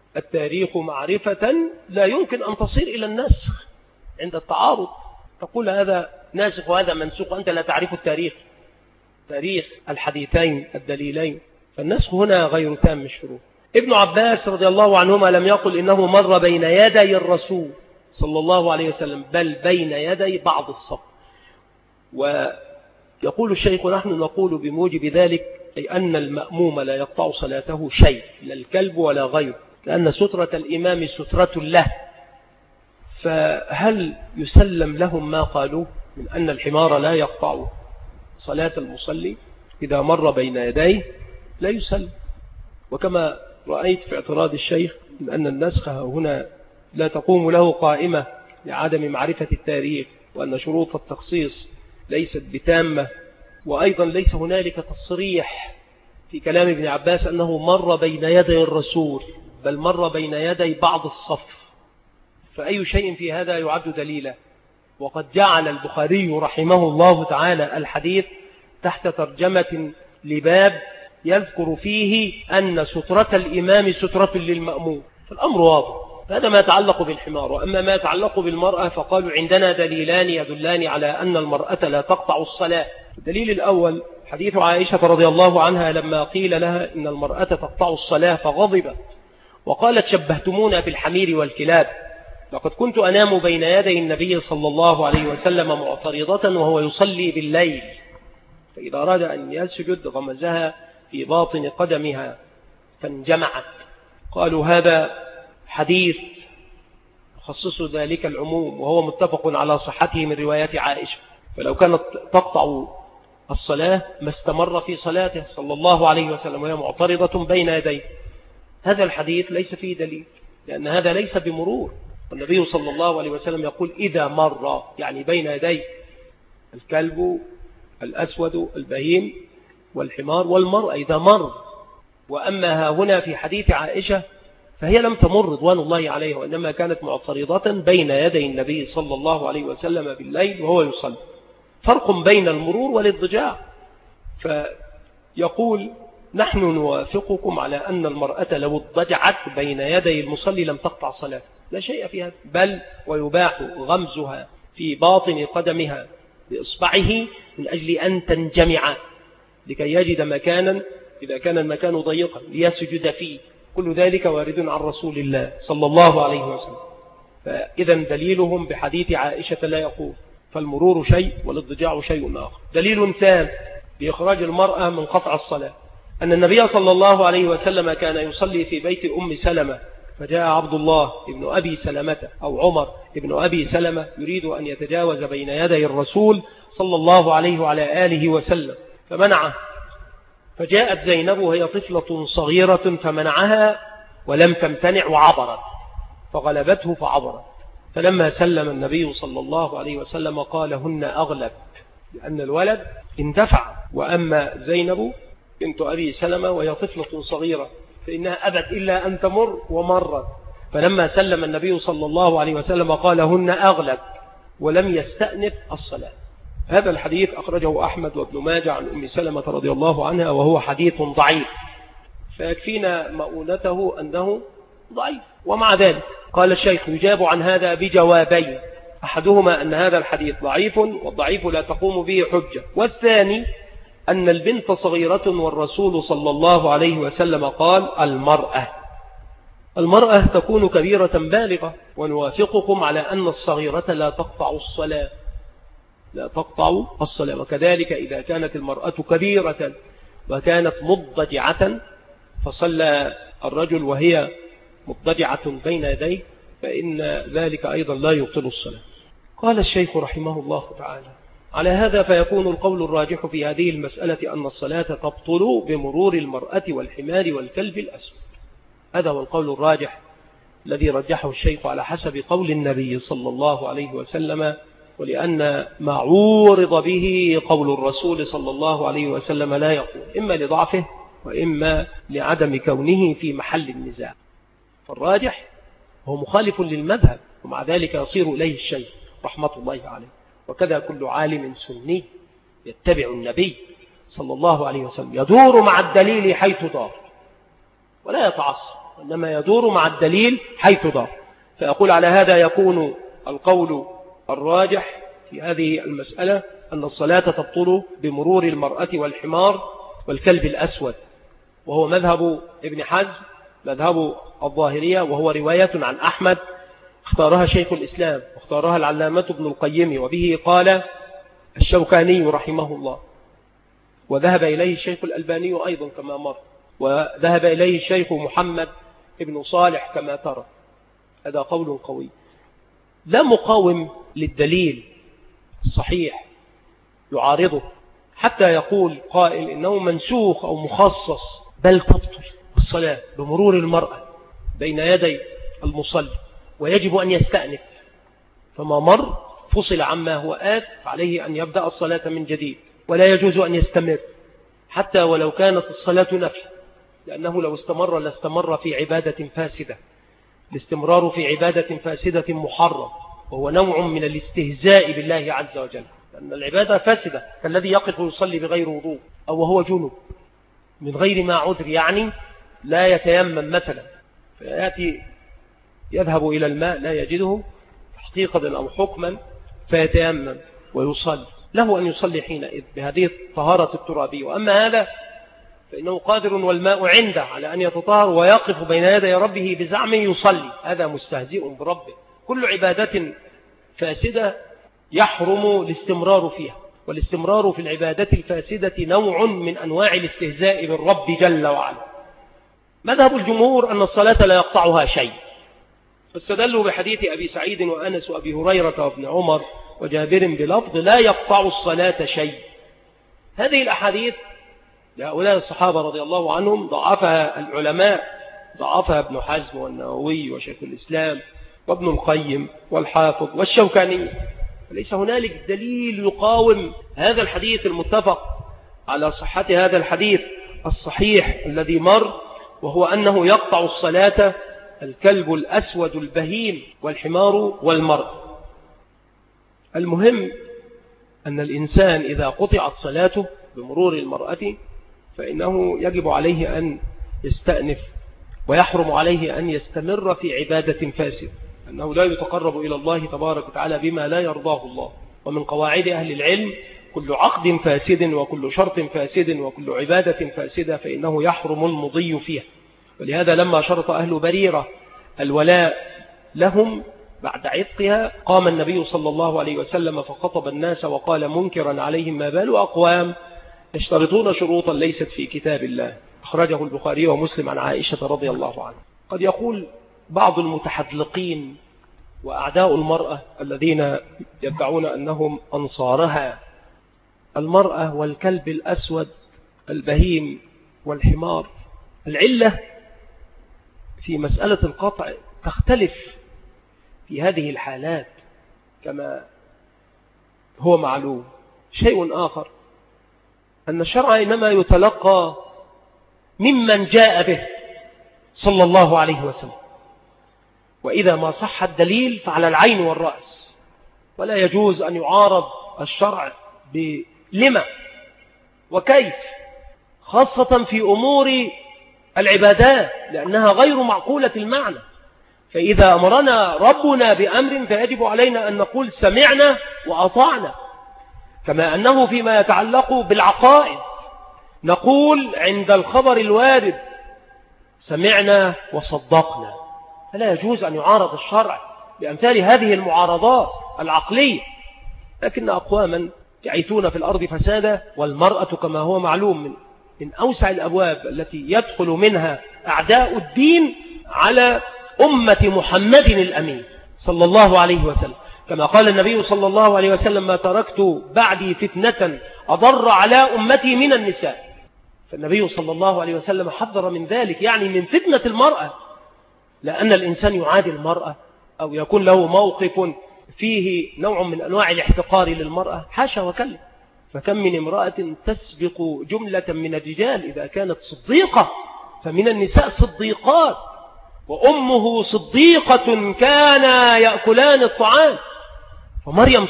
A: التاريخ معرفة لا يمكن أن تصير إلى النسخ عند التعارض. تقول هذا ناسخ وهذا منسوخ وأنت لا تعرف التاريخ، تاريخ الحديثين الدليلين، فالنسخ هنا غير تام الشروط. ابن عباس رضي الله عنهما لم يقل إنه مر بين يدي الرسول صلى الله عليه وسلم، بل بين يدي بعض الصف. ويقول الشيخ نحن نقول بموجب ذلك أي أن المأموم لا يقطع صلاته شيء، لا الكلب ولا غيره، لأن سترة الإمام سترة له. فهل يسلم لهم ما قالوه من أن الحمار لا يقطع صلاة المصلي إذا مر بين يديه؟ لا يسلم. وكما رأيت في اعتراض الشيخ من أن النسخ هنا لا تقوم له قائمة لعدم معرفة التاريخ، وأن شروط التخصيص ليست بتامة، وأيضا ليس هنالك تصريح في كلام ابن عباس أنه مر بين يدي الرسول، بل مر بين يدي بعض الصف، فأي شيء في هذا يعد دليلا. وقد جعل البخاري رحمه الله تعالى الحديث تحت ترجمة لباب يذكر فيه أن سترة الإمام سترة للمأموم، فالأمر واضح. هذا ما يتعلق بالحمار. وأما ما يتعلق بالمرأة فقالوا عندنا دليلان يدلان على أن المرأة لا تقطع الصلاة. الدليل الأول حديث عائشة رضي الله عنها لما قيل لها إن المرأة تقطع الصلاة فغضبت وقالت شبهتمونا بالحمير والكلاب، لقد كنت أنام بين يدي النبي صلى الله عليه وسلم معترضة وهو يصلي بالليل، فإذا أراد أن يسجد غمزها في باطن قدمها فانجمعت. قالوا هذا حديث يخصص ذلك العموم، وهو متفق على صحته من روايات عائشة، فلو كانت تقطع الصلاة ما استمر في صلاته صلى الله عليه وسلم وهي معترضة بين يديه. هذا الحديث ليس فيه دليل، لأن هذا ليس بمرور. والنبي صلى الله عليه وسلم يقول إذا مر، يعني بين يدي الكلب الأسود البهيم والحمار والمرأة إذا مر. وأما هنا في حديث عائشة فهي لم تمر رضوان الله عليها، وإنما كانت معترضة بين يدي النبي صلى الله عليه وسلم بالليل وهو يصلي. فرق بين المرور والاضطجاع. فيقول نحن نوافقكم على أن المرأة لو اضطجعت بين يدي المصلي لم تقطع صلاة، لا شيء في هذا، بل ويباح غمزها في باطن قدمها بإصبعه من أجل أن تنجمع لكي يجد مكانا إذا كان المكان ضيقا ليسجد فيه. كل ذلك وارد عن رسول الله صلى الله عليه وسلم. فإذا دليلهم بحديث عائشة لا يقول، فالمرور شيء والاضطجاع شيء آخر. دليل ثاني بإخراج المرأة من قطع الصلاة أن النبي صلى الله عليه وسلم كان يصلي في بيت أم سلمة، فجاء عبد الله ابن أبي سلمة أو عمر ابن أبي سلمة يريد أن يتجاوز بين يدي الرسول صلى الله عليه وعلى آله وسلم فمنعه، فجاءت زينب وهي طفلة صغيرة فمنعها ولم تمتنع وعبرت، فغلبته فعبرت. فلما سلم النبي صلى الله عليه وسلم قال هن أغلب، لأن الولد اندفع، وأما زينب بنت أبي سلمة وهي طفلة صغيرة فإنها أبت إلا أن تمر ومرت. فلما سلم النبي صلى الله عليه وسلم قال هن أغلب ولم يستأنف الصلاة. هذا الحديث أخرجه أحمد وابن ماجه عن أم سلمة رضي الله عنها، وهو حديث ضعيف، فيكفينا مؤونته أنه ضعيف. ومع ذلك قال الشيخ يجاب عن هذا بجوابين، أحدهما أن هذا الحديث ضعيف والضعيف لا تقوم به حجة، والثاني أن البنت صغيرة والرسول صلى الله عليه وسلم قال المرأة تكون كبيرة بالغة، ونوافقكم على أن الصغيرة لا تقطع الصلاة. وكذلك إذا كانت المرأة كبيرة وكانت مضطجعة فصلى الرجل وهي مضطجعة بين يديه فإن ذلك أيضا لا يبطل الصلاة. قال الشيخ رحمه الله تعالى على هذا فيكون القول الراجح في هذه المسألة أن الصلاة تبطل بمرور المرأة والحمار والكلب الأسود. هذا هو القول الراجح الذي رجحه الشيخ على حسب قول النبي صلى الله عليه وسلم، ولأن ما عورض به قول الرسول صلى الله عليه وسلم لا يقول، إما لضعفه وإما لعدم كونه في محل النزاع. فالراجح هو مخالف للمذهب، ومع ذلك يصير إليه الشيخ رحمة الله عليه. وكذا كل عالم سني يتبع النبي صلى الله عليه وسلم يدور مع الدليل حيث دار، ولا يتعصب، إنما يدور مع الدليل حيث دار. فأقول على هذا يكون القول الراجح في هذه المسألة أن الصلاة تبطل بمرور المرأة والحمار والكلب الأسود، وهو مذهب ابن حزم مذهب الظاهرية، وهو رواية عن أحمد اختارها شيخ الإسلام واختارها العلامة ابن القيم، وبه قال الشوكاني رحمه الله، وذهب إليه الشيخ الألباني أيضا كما مر، وذهب إليه الشيخ محمد ابن صالح كما ترى. هذا قول قوي لا مقاوم للدليل الصحيح يعارضه حتى يقول قائل إنه منسوخ أو مخصص، بل تبطل الصلاة بمرور المرأة بين يدي المصلي ويجب أن يستأنف، فما مر فصل عما هو آت فعليه أن يبدأ الصلاة من جديد، ولا يجوز أن يستمر حتى ولو كانت الصلاة نفل، لأنه لو استمر لاستمر في عبادة فاسدة. الاستمرار في عبادة فاسدة محرم، وهو نوع من الاستهزاء بالله عز وجل، لأن العبادة فاسدة كالذي يقف ويصلي بغير وضوء أو وهو جنب من غير ما عذر، يعني لا يتيمم مثلا فيأتي يذهب إلى الماء لا يجده حقيقة أو حكما فيتيمم ويصلي، له أن يصلي حينئذ بهذه الطهارة الترابية. وأما هذا فإنه قادر والماء عنده على أن يتطهر ويقف بين يدي ربه بزعم يصلي، هذا مستهزئ بربه. كل عبادة فاسدة يحرم الاستمرار فيها، والاستمرار في العبادة الفاسدة نوع من أنواع الاستهزاء بالرب جل وعلا. مذهب الجمهور أن الصلاة لا يقطعها شيء، فاستدلوا بحديث أبي سعيد وأنس وأبي هريرة وابن عمر وجابر بلفظ لا يقطع الصلاة شيء. هذه الأحاديث لهؤلاء الصحابة رضي الله عنهم ضعفها العلماء، ضعفها ابن حزم والنووي وشيخ الإسلام وابن القيم والحافظ والشوكاني، فليس هنالك دليل يقاوم هذا الحديث المتفق على صحة هذا الحديث الصحيح الذي مر، وهو أنه يقطع الصلاة الكلب الأسود البهيم والحمار والمرء. المهم أن الإنسان إذا قطعت صلاته بمرور المرأة فإنه يجب عليه أن يستأنف، ويحرم عليه أن يستمر في عبادة فاسدة، أنه لا يتقرب إلى الله تبارك وتعالى بما لا يرضاه الله. ومن قواعد أهل العلم كل عقد فاسد وكل شرط فاسد وكل عبادة فاسدة فإنه يحرم المضي فيها. ولهذا لما شرط أهل بريرة الولاء لهم بعد عتقها قام النبي صلى الله عليه وسلم فخطب الناس وقال منكرا عليهم ما بال أقوام يشترطون شروطا ليست في كتاب الله. أخرجه البخاري ومسلم عن عائشة رضي الله عنها. قد يقول بعض المتحذلقين وأعداء المرأة الذين يدعون أنهم أنصارها المرأة والكلب الأسود البهيم والحمار، العلة في مسألة القطع تختلف في هذه الحالات كما هو معلوم. شيء آخر أن الشرع إنما يتلقى ممن جاء به صلى الله عليه وسلم، وإذا ما صح الدليل فعلى العين والرأس، ولا يجوز أن يعارض الشرع بلما وكيف، خاصة في أمور العبادات لأنها غير معقولة المعنى. فإذا أمرنا ربنا بأمر فيجب علينا أن نقول سمعنا وأطعنا، كما أنه فيما يتعلق بالعقائد نقول عند الخبر الوارد سمعنا وصدقنا. فلا يجوز أن يعارض الشرع بأمثال هذه المعارضات العقلية. لكن أقواما يعيثون في الأرض فسادا، والمرأة كما هو معلوم من أوسع الأبواب التي يدخل منها أعداء الدين على أمة محمد الأمين صلى الله عليه وسلم، كما قال النبي صلى الله عليه وسلم ما تركت بعدي فتنة أضر على أمتي من النساء. فالنبي صلى الله عليه وسلم حذر من ذلك، يعني من فتنة المرأة، لأن الإنسان يعادي المرأة أو يكون له موقف فيه نوع من أنواع الاحتقار للمرأة، حاشا وكلا. فكم من امرأة تسبق جملة من الرجال إذا كانت صديقة، فمن النساء صديقات، وأمه صديقة كانا يأكلان الطعام، فمريم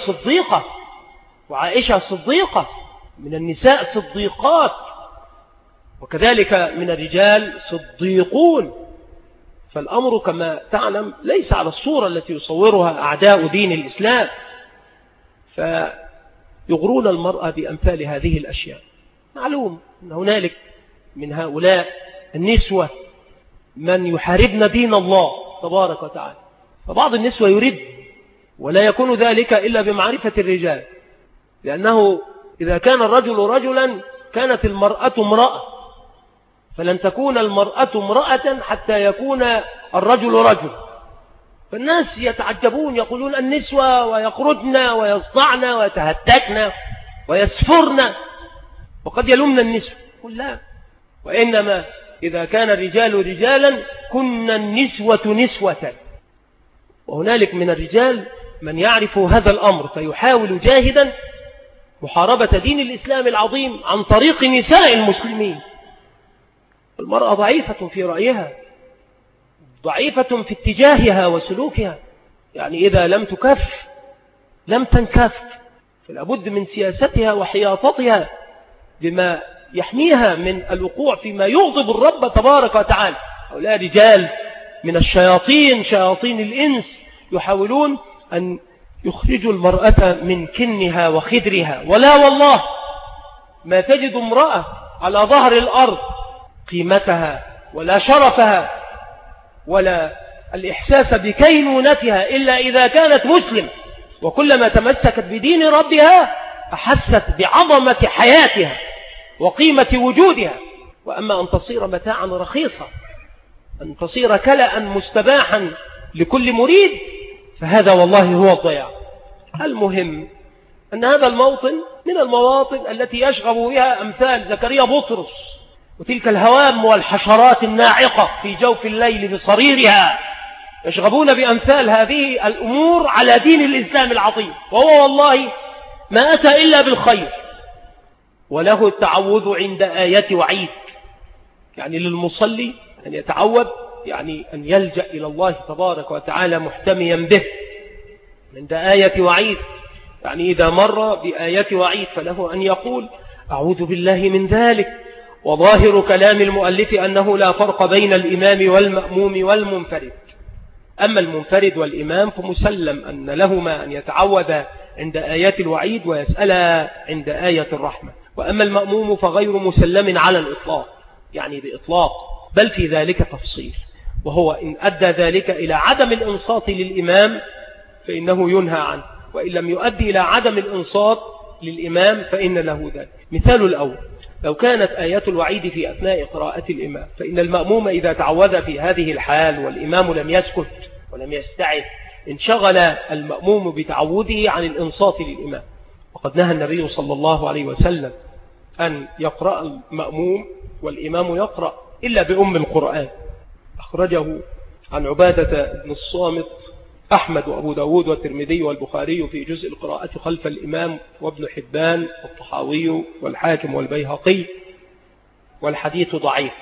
A: وكذلك من الرجال صديقون. فالأمر كما تعلم ليس على الصورة التي يصورها أعداء دين الإسلام، فيغرون المرأة بأمثال هذه الأشياء. معلوم أن هنالك من هؤلاء النسوة من يحاربن دين الله تبارك وتعالى، فبعض النسوة يريد ولا يكون ذلك إلا بمعرفة الرجال، لأنه إذا كان الرجل رجلا كانت المرأة امرأة، فلن تكون المرأة امرأة حتى يكون الرجل رجل. فالناس يتعجبون يقولون النسوة ويخرجن ويصدعن ويتهتكن ويسفرن، وقد يلومن النسوة. قل لا، وإنما إذا كان الرجال رجالا كن النسوة نسوة. وهنالك من الرجال من يعرف هذا الأمر فيحاول جاهدا محاربة دين الإسلام العظيم عن طريق نساء المسلمين. المرأة ضعيفة في رأيها، ضعيفة في اتجاهها وسلوكها، يعني إذا لم تكف لم تنكف، فلا بد من سياستها وحياطتها بما يحميها من الوقوع فيما يغضب الرب تبارك وتعالى. هؤلاء رجال من الشياطين، شياطين الإنس، يحاولون أن يخرجوا المرأة من كنها وخدرها. ولا والله ما تجد امرأة على ظهر الأرض قيمتها ولا شرفها ولا الإحساس بكينونتها إلا إذا كانت مسلم، وكلما تمسكت بدين ربها أحست بعظمة حياتها وقيمة وجودها. وأما أن تصير متاعا رخيصا، أن تصير كلأ مستباحا لكل مريد، فهذا والله هو الضياع. المهم أن هذا الموطن من المواطن التي يشغب بها أمثال زكريا بطرس وتلك الهوام والحشرات الناعقة في جوف الليل بصريرها، يشغبون بأمثال هذه الأمور على دين الإسلام العظيم، وهو والله ما أتى إلا بالخير. وله التعوذ عند آيات وعيد، يعني للمصلي أن يتعوذ، يعني أن يلجأ إلى الله تبارك وتعالى محتميا به عند آية وعيد. يعني إذا مر بآية وعيد فله أن يقول أعوذ بالله من ذلك. وظاهر كلام المؤلف أنه لا فرق بين الإمام والمأموم والمنفرد. أما المنفرد والإمام فمسلم أن لهما أن يتعوذ عند آيات الوعيد ويسأل عند آية الرحمة. وأما المأموم فغير مسلم على الإطلاق، يعني بإطلاق، بل في ذلك تفصيل، وهو إن أدى ذلك إلى عدم الإنصات للإمام فإنه ينهى عنه، وإن لم يؤدي إلى عدم الإنصات للإمام فإن له ذلك. مثال الأول: لو كانت آيات الوعيد في أثناء قراءة الإمام، فإن المأموم إذا تعوذ في هذه الحال والإمام لم يسكت ولم يستعد انشغل المأموم بتعوذه عن الإنصات للإمام. وقد نهى النبي صلى الله عليه وسلم أن يقرأ المأموم والإمام يقرأ إلا بأم القرآن. أخرجه عن عبادة بن الصامت أحمد وأبو داود والترمذي والبخاري في جزء القراءة خلف الإمام، وابن حبان والطحاوي والحاكم والبيهقي، والحديث ضعيف.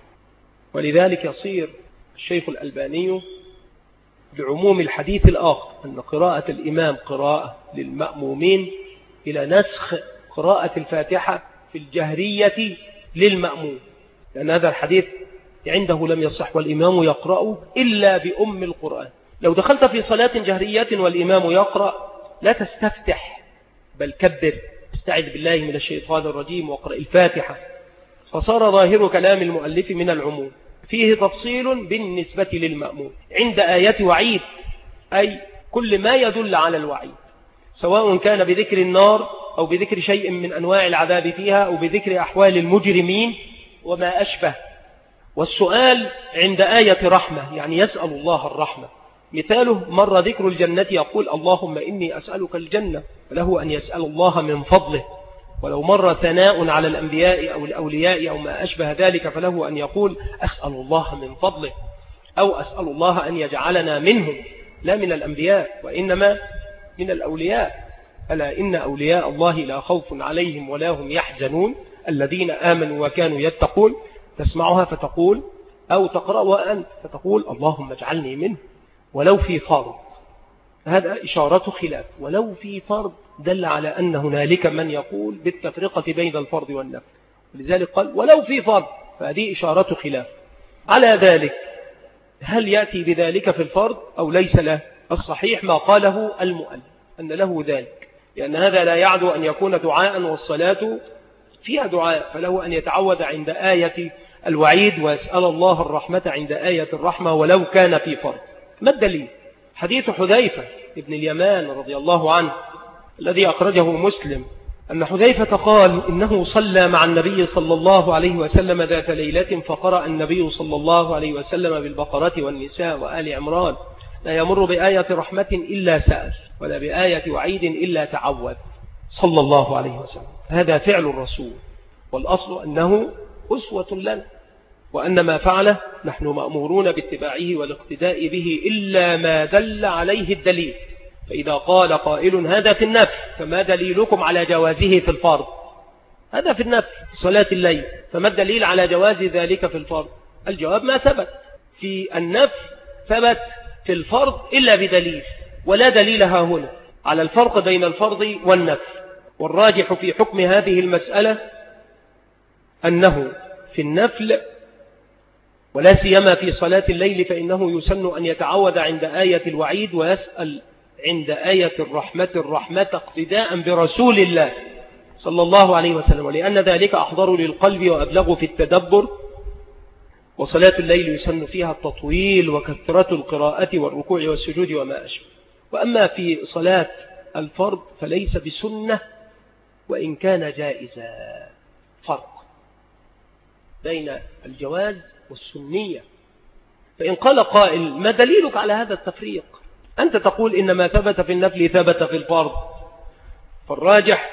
A: ولذلك يصير الشيخ الألباني بعموم الحديث الآخر أن قراءة الإمام قراءة للمأمومين إلى نسخ قراءة الفاتحة في الجهرية للمأموم، لأن هذا الحديث عنده لم يصح والإمام يقرأ إلا بأم القرآن. لو دخلت في صلاة جهرية والإمام يقرأ لا تستفتح، بل كبر، استعذ بالله من الشيطان الرجيم واقرأ الفاتحة. فصار ظاهر كلام المؤلف من العموم، فيه تفصيل بالنسبة للمأموم عند آيات وعيد، أي كل ما يدل على الوعيد، سواء كان بذكر النار أو بذكر شيء من أنواع العذاب فيها أو بذكر أحوال المجرمين وما أشبه. والسؤال عند آية رحمة، يعني يسأل الله الرحمة. مثاله: مر ذكر الجنة يقول اللهم إني أسألك الجنة، وله أن يسأل الله من فضله. ولو مر ثناء على الأنبياء أو الأولياء أو ما أشبه ذلك فله أن يقول أسأل الله من فضله، أو أسأل الله أن يجعلنا منهم، لا من الأنبياء وإنما من الأولياء. ألا إن أولياء الله لا خوف عليهم ولا هم يحزنون الذين آمنوا وكانوا يتقون. تسمعها فتقول أو تقرأها أنت فتقول اللهم اجعلني منه ولو في فرض. هذا إشارة خلاف، ولو في فرض دل على أن هنالك من يقول بالتفرقة بين الفرض والنفل، لذلك قال ولو في فرض، فهذه إشارة خلاف. على ذلك هل يأتي بذلك في الفرض أو ليس له؟ الصحيح ما قاله المؤلف أن له ذلك، لأن هذا لا يعدو أن يكون دعاء، والصلاة فيها دعاء، فله أن يتعوذ عند آية الوعيد ويسأل الله الرحمة عند آية الرحمة ولو كان في فرض. ما الدليل؟ حديث حذيفة ابن اليمان رضي الله عنه الذي أخرجه مسلم، أن حذيفة قال إنه صلى مع النبي صلى الله عليه وسلم ذات ليلة، فقرأ النبي صلى الله عليه وسلم بالبقرة والنساء وآل عمران لا يمر بآية رحمة إلا سأل، ولا بآية وعيد إلا تعوذ، صلى الله عليه وسلم. هذا فعل الرسول، والأصل أنه أسوة لنا، وأن ما فعله نحن مأمورون باتباعه والاقتداء به إلا ما دل عليه الدليل. فإذا قال قائل هذا في النفل، فما دليلكم على جوازه في الفرض؟ هذا في النفل في صلاة الليل، فما الدليل على جواز ذلك في الفرض؟ الجواب ما ثبت في النفل ثبت في الفرض إلا بدليل، ولا دليل ها هنا على الفرق بين الفرض والنفل. والراجح في حكم هذه المسألة أنه في النفل ولا سيما في صلاة الليل فإنه يسن أن يتعوذ عند آية الوعيد ويسأل عند آية الرحمة اقتداء برسول الله صلى الله عليه وسلم، ولأن ذلك أحضر للقلب وأبلغ في التدبر. وصلاة الليل يسن فيها التطويل وكثرة القراءة والركوع والسجود وما أشبه. وأما في صلاة الفرض فليس بسنة وإن كان جائزا. فرق بين الجواز والسنية. فإن قال قائل ما دليلك على هذا التفريق؟ أنت تقول إن ما ثبت في النفل ثبت في الفرض، فالراجح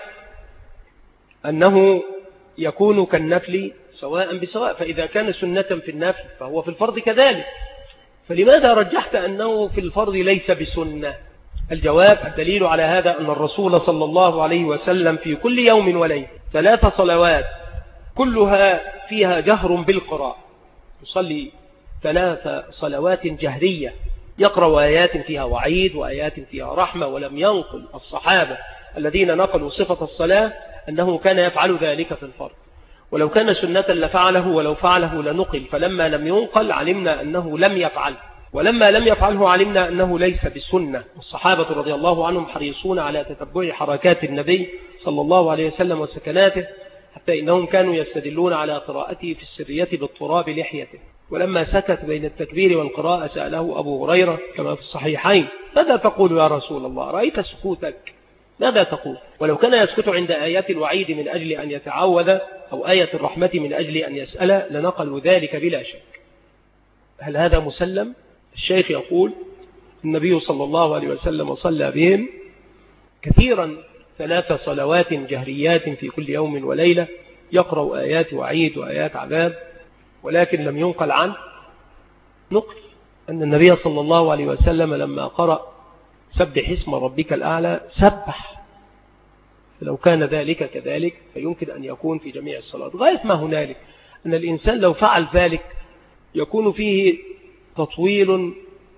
A: أنه يكون كالنفل سواء بسواء، فإذا كان سنة في النفل فهو في الفرض كذلك، فلماذا رجحت أنه في الفرض ليس بسنة؟ الجواب الدليل على هذا أن الرسول صلى الله عليه وسلم في كل يوم وليلة 3 صلوات كلها فيها جهر بالقراءة، يصلي 3 صلوات جهرية يقرأ آيات فيها وعيد وآيات فيها رحمة، ولم ينقل الصحابة الذين نقلوا صفة الصلاة أنه كان يفعل ذلك في الفرض، ولو كان سنة لفعله، ولو فعله لنقل، فلما لم ينقل علمنا أنه لم يفعل، ولما لم يفعله علمنا أنه ليس بالسنة. والصحابة رضي الله عنهم حريصون على تتبع حركات النبي صلى الله عليه وسلم وسكناته، حتى إنهم كانوا يستدلون على قراءته في السرية بالتراب لحيته. ولما سكت بين التكبير والقراءة سأله أبو هريرة كما في الصحيحين ماذا تقول يا رسول الله؟ رأيت سكوتك، ماذا تقول؟ ولو كان يسكت عند آيات الوعيد من أجل أن يتعوذ أو آية الرحمة من أجل أن يسأل لنقلوا ذلك بلا شك. هل هذا مسلم؟ الشيخ يقول النبي صلى الله عليه وسلم صلى بهم كثيرا 3 صلوات جهريات في كل يوم وليلة يقرأ آيات وعيد وآيات عذاب، ولكن لم ينقل عنه نقل أن النبي صلى الله عليه وسلم لما قرأ سبح اسم ربك الأعلى سبح. فلو كان ذلك كذلك فيمكن أن يكون في جميع الصلاة. غاية ما هنالك أن الإنسان لو فعل ذلك يكون فيه تطويل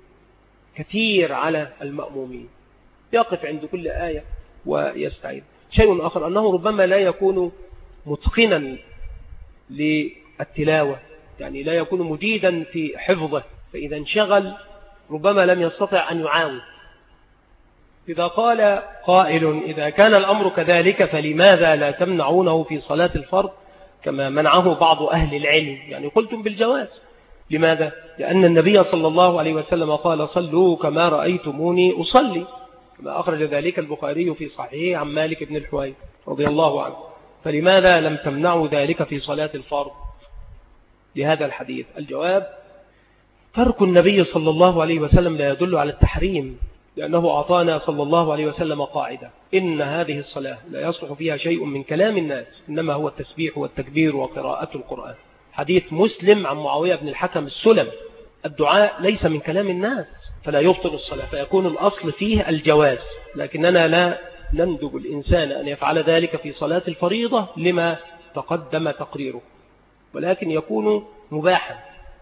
A: كثير على المأمومين، يقف عند كل آية ويستعيد. شيء آخر أنه ربما لا يكون متقنا للتلاوة، يعني لا يكون مجيدا في حفظه، فإذا انشغل ربما لم يستطع أن يعاود. إذا قال قائل إذا كان الأمر كذلك فلماذا لا تمنعونه في صلاة الفرض كما منعه بعض أهل العلم؟ يعني قلتم بالجواز. لماذا؟ لأن النبي صلى الله عليه وسلم قال صلوا كما رأيتموني أصلي، كما أخرج ذلك البخاري في صحيحه عن مالك بن الحويرث رضي الله عنه. فلماذا لم تمنعوا ذلك في صلاة الفرض لهذا الحديث؟ الجواب ترك النبي صلى الله عليه وسلم لا يدل على التحريم، لأنه أعطانا صلى الله عليه وسلم قاعدة إن هذه الصلاة لا يصلح فيها شيء من كلام الناس، إنما هو التسبيح والتكبير وقراءة القرآن. حديث مسلم عن معاوية بن الحكم السلمي الدعاء ليس من كلام الناس فلا يبطل الصلاة، فيكون الأصل فيه الجواز، لكننا لا نندب الإنسان أن يفعل ذلك في صلاة الفريضة لما تقدم تقريره، ولكن يكون مباحا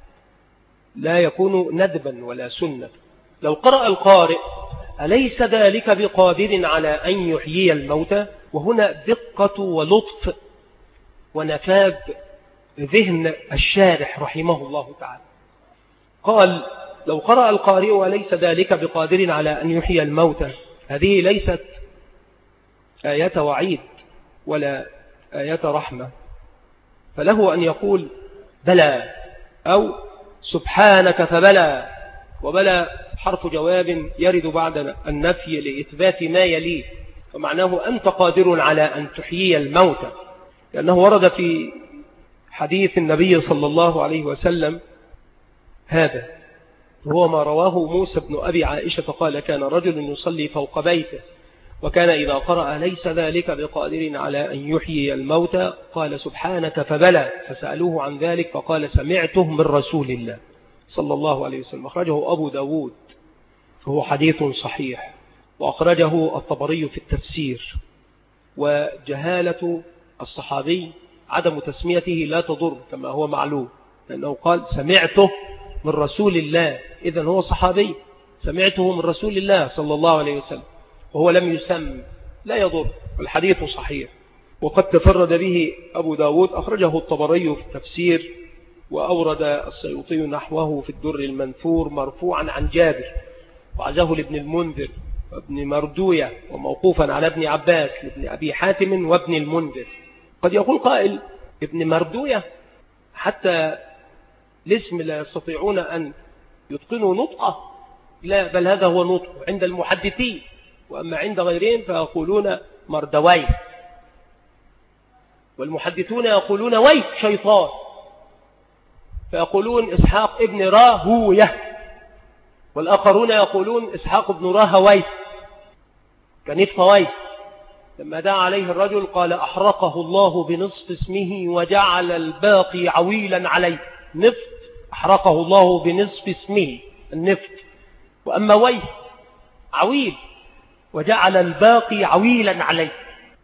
A: لا يكون ندبا ولا سنة. لو قرأ القارئ أليس ذلك بقادر على أن يحيي الموتى؟ وهنا دقة ولطف ونفاذ ذهن الشارح رحمه الله تعالى. قال: لو قرأ القارئ وليس ذلك بقادر على أن يحيي الموتى، هذه ليست آية وعيد ولا آية رحمة، فله أن يقول بلى أو سبحانك فبلى، وبلى حرف جواب يرد بعد النفي لإثبات ما يليه، فمعناه أنت قادر على أن تحيي الموتى، لأنه ورد في حديث النبي صلى الله عليه وسلم هذا، وهو ما رواه موسى بن أبي عائشة قال: كان رجل يصلي فوق بيته، وكان إذا قرأ ليس ذلك بقادر على أن يحيي الموتى قال سبحانك فبلى، فسألوه عن ذلك فقال: سمعته من رسول الله صلى الله عليه وسلم. أخرجه أبو داود، فهو حديث صحيح، وأخرجه الطبري في التفسير. وجهالة الصحابي عدم تسميته لا تضر كما هو معلوم، لأنه قال سمعته من رسول الله، إذن هو صحابي، سمعته من رسول الله صلى الله عليه وسلم، وهو لم يسمى، لا يضر، الحديث صحيح. وقد تفرد به أبو داود، أخرجه الطبري في التفسير، وأورد السيوطي نحوه في الدر المنثور مرفوعا عن جابر، وعزاه لابن المنذر وابن مردوية، وموقوفا على ابن عباس لابن أبي حاتم وابن المنذر. قد يقول قائل: ابن مردوية حتى الاسم لا يستطيعون أن يتقنوا نطقه؟ لا، بل هذا هو نطق عند المحدثين، وأما عند غيرهم فيقولون مردوي، والمحدثون يقولون وي شيطان، فيقولون إسحاق ابن راهوية، والآخرون يقولون إسحاق ابن راهوي كنفطوي. لما دعا عليه الرجل قال: أحرقه الله بنصف اسمه وجعل الباقي عويلا عليه. نفط أحرقه الله بنصف اسمه النفط، وأما وي عويل وجعل الباقي عويلا عليه.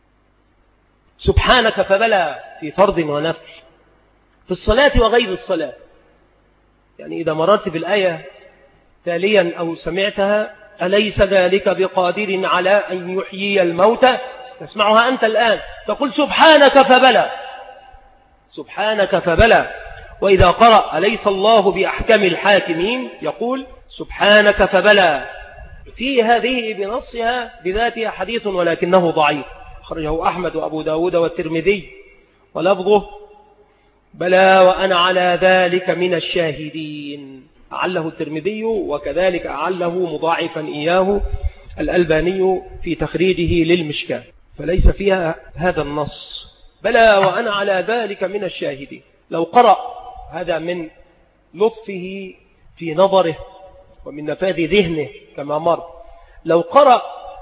A: سبحانك فبلى في فرض ونفل، في الصلاة وغير الصلاة. يعني إذا مررت بالآية تاليا أو سمعتها: أليس ذلك بقادر على أن يحيي الموتى، تسمعها أنت الآن تقول سبحانك فبلى، سبحانك فبلى. وإذا قرأ أليس الله بأحكم الحاكمين يقول سبحانك فبلى. في هذه بنصها بذاتها حديث ولكنه ضعيف، أخرجه أحمد وأبو داود والترمذي، ولفظه: بلى وأنا على ذلك من الشاهدين. أعله الترمذي، وكذلك أعله مضاعفا إياه الألباني في تخريجه للمشكاة، فليس فيها هذا النص بلى وأنا على ذلك من الشاهدين. لو قرأ هذا من لطفه في نظره ومن نفاذ ذهنه كما مر، لو قرأ: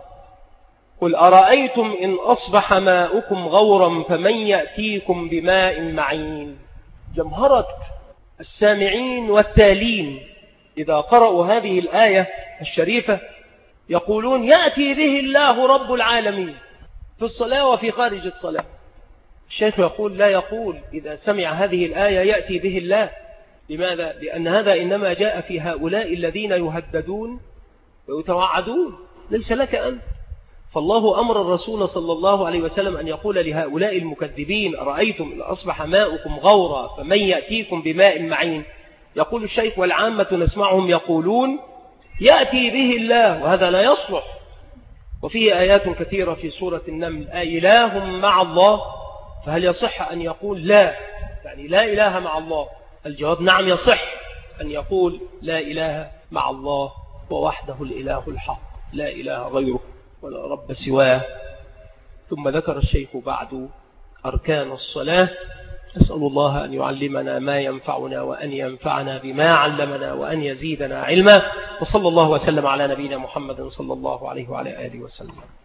A: قل أرأيتم إن أصبح ماؤكم غورا فمن يأتيكم بماء معين، جمهرة السامعين والتالين إذا قرأوا هذه الآية الشريفة يقولون يأتي به الله رب العالمين في الصلاة وفي خارج الصلاة. الشيخ يقول: لا يقول إذا سمع هذه الآية يأتي به الله. لماذا؟ لأن هذا إنما جاء في هؤلاء الذين يهددون ويتوعدون، ليس لك أنت. فالله أمر الرسول صلى الله عليه وسلم أن يقول لهؤلاء المكذبين: أرأيتم إن أصبح ماؤكم غورا فمن يأتيكم بماء معين. يقول الشيخ: والعامة نسمعهم يقولون يأتي به الله، وهذا لا يصلح. وفيه آيات كثيرة في سورة النمل: أإله مع الله، فهل يصح أن يقول لا، يعني لا إله مع الله؟ الجواب: نعم، يصح أن يقول لا إله مع الله، ووحده الإله الحق، لا إله غيره ولا رب سواه. ثم ذكر الشيخ بعد أركان الصلاة. أسأل الله أن يعلمنا ما ينفعنا، وأن ينفعنا بما علمنا، وأن يزيدنا علما. وصلى الله وسلم على نبينا محمد صلى الله عليه وعلى آله وسلم.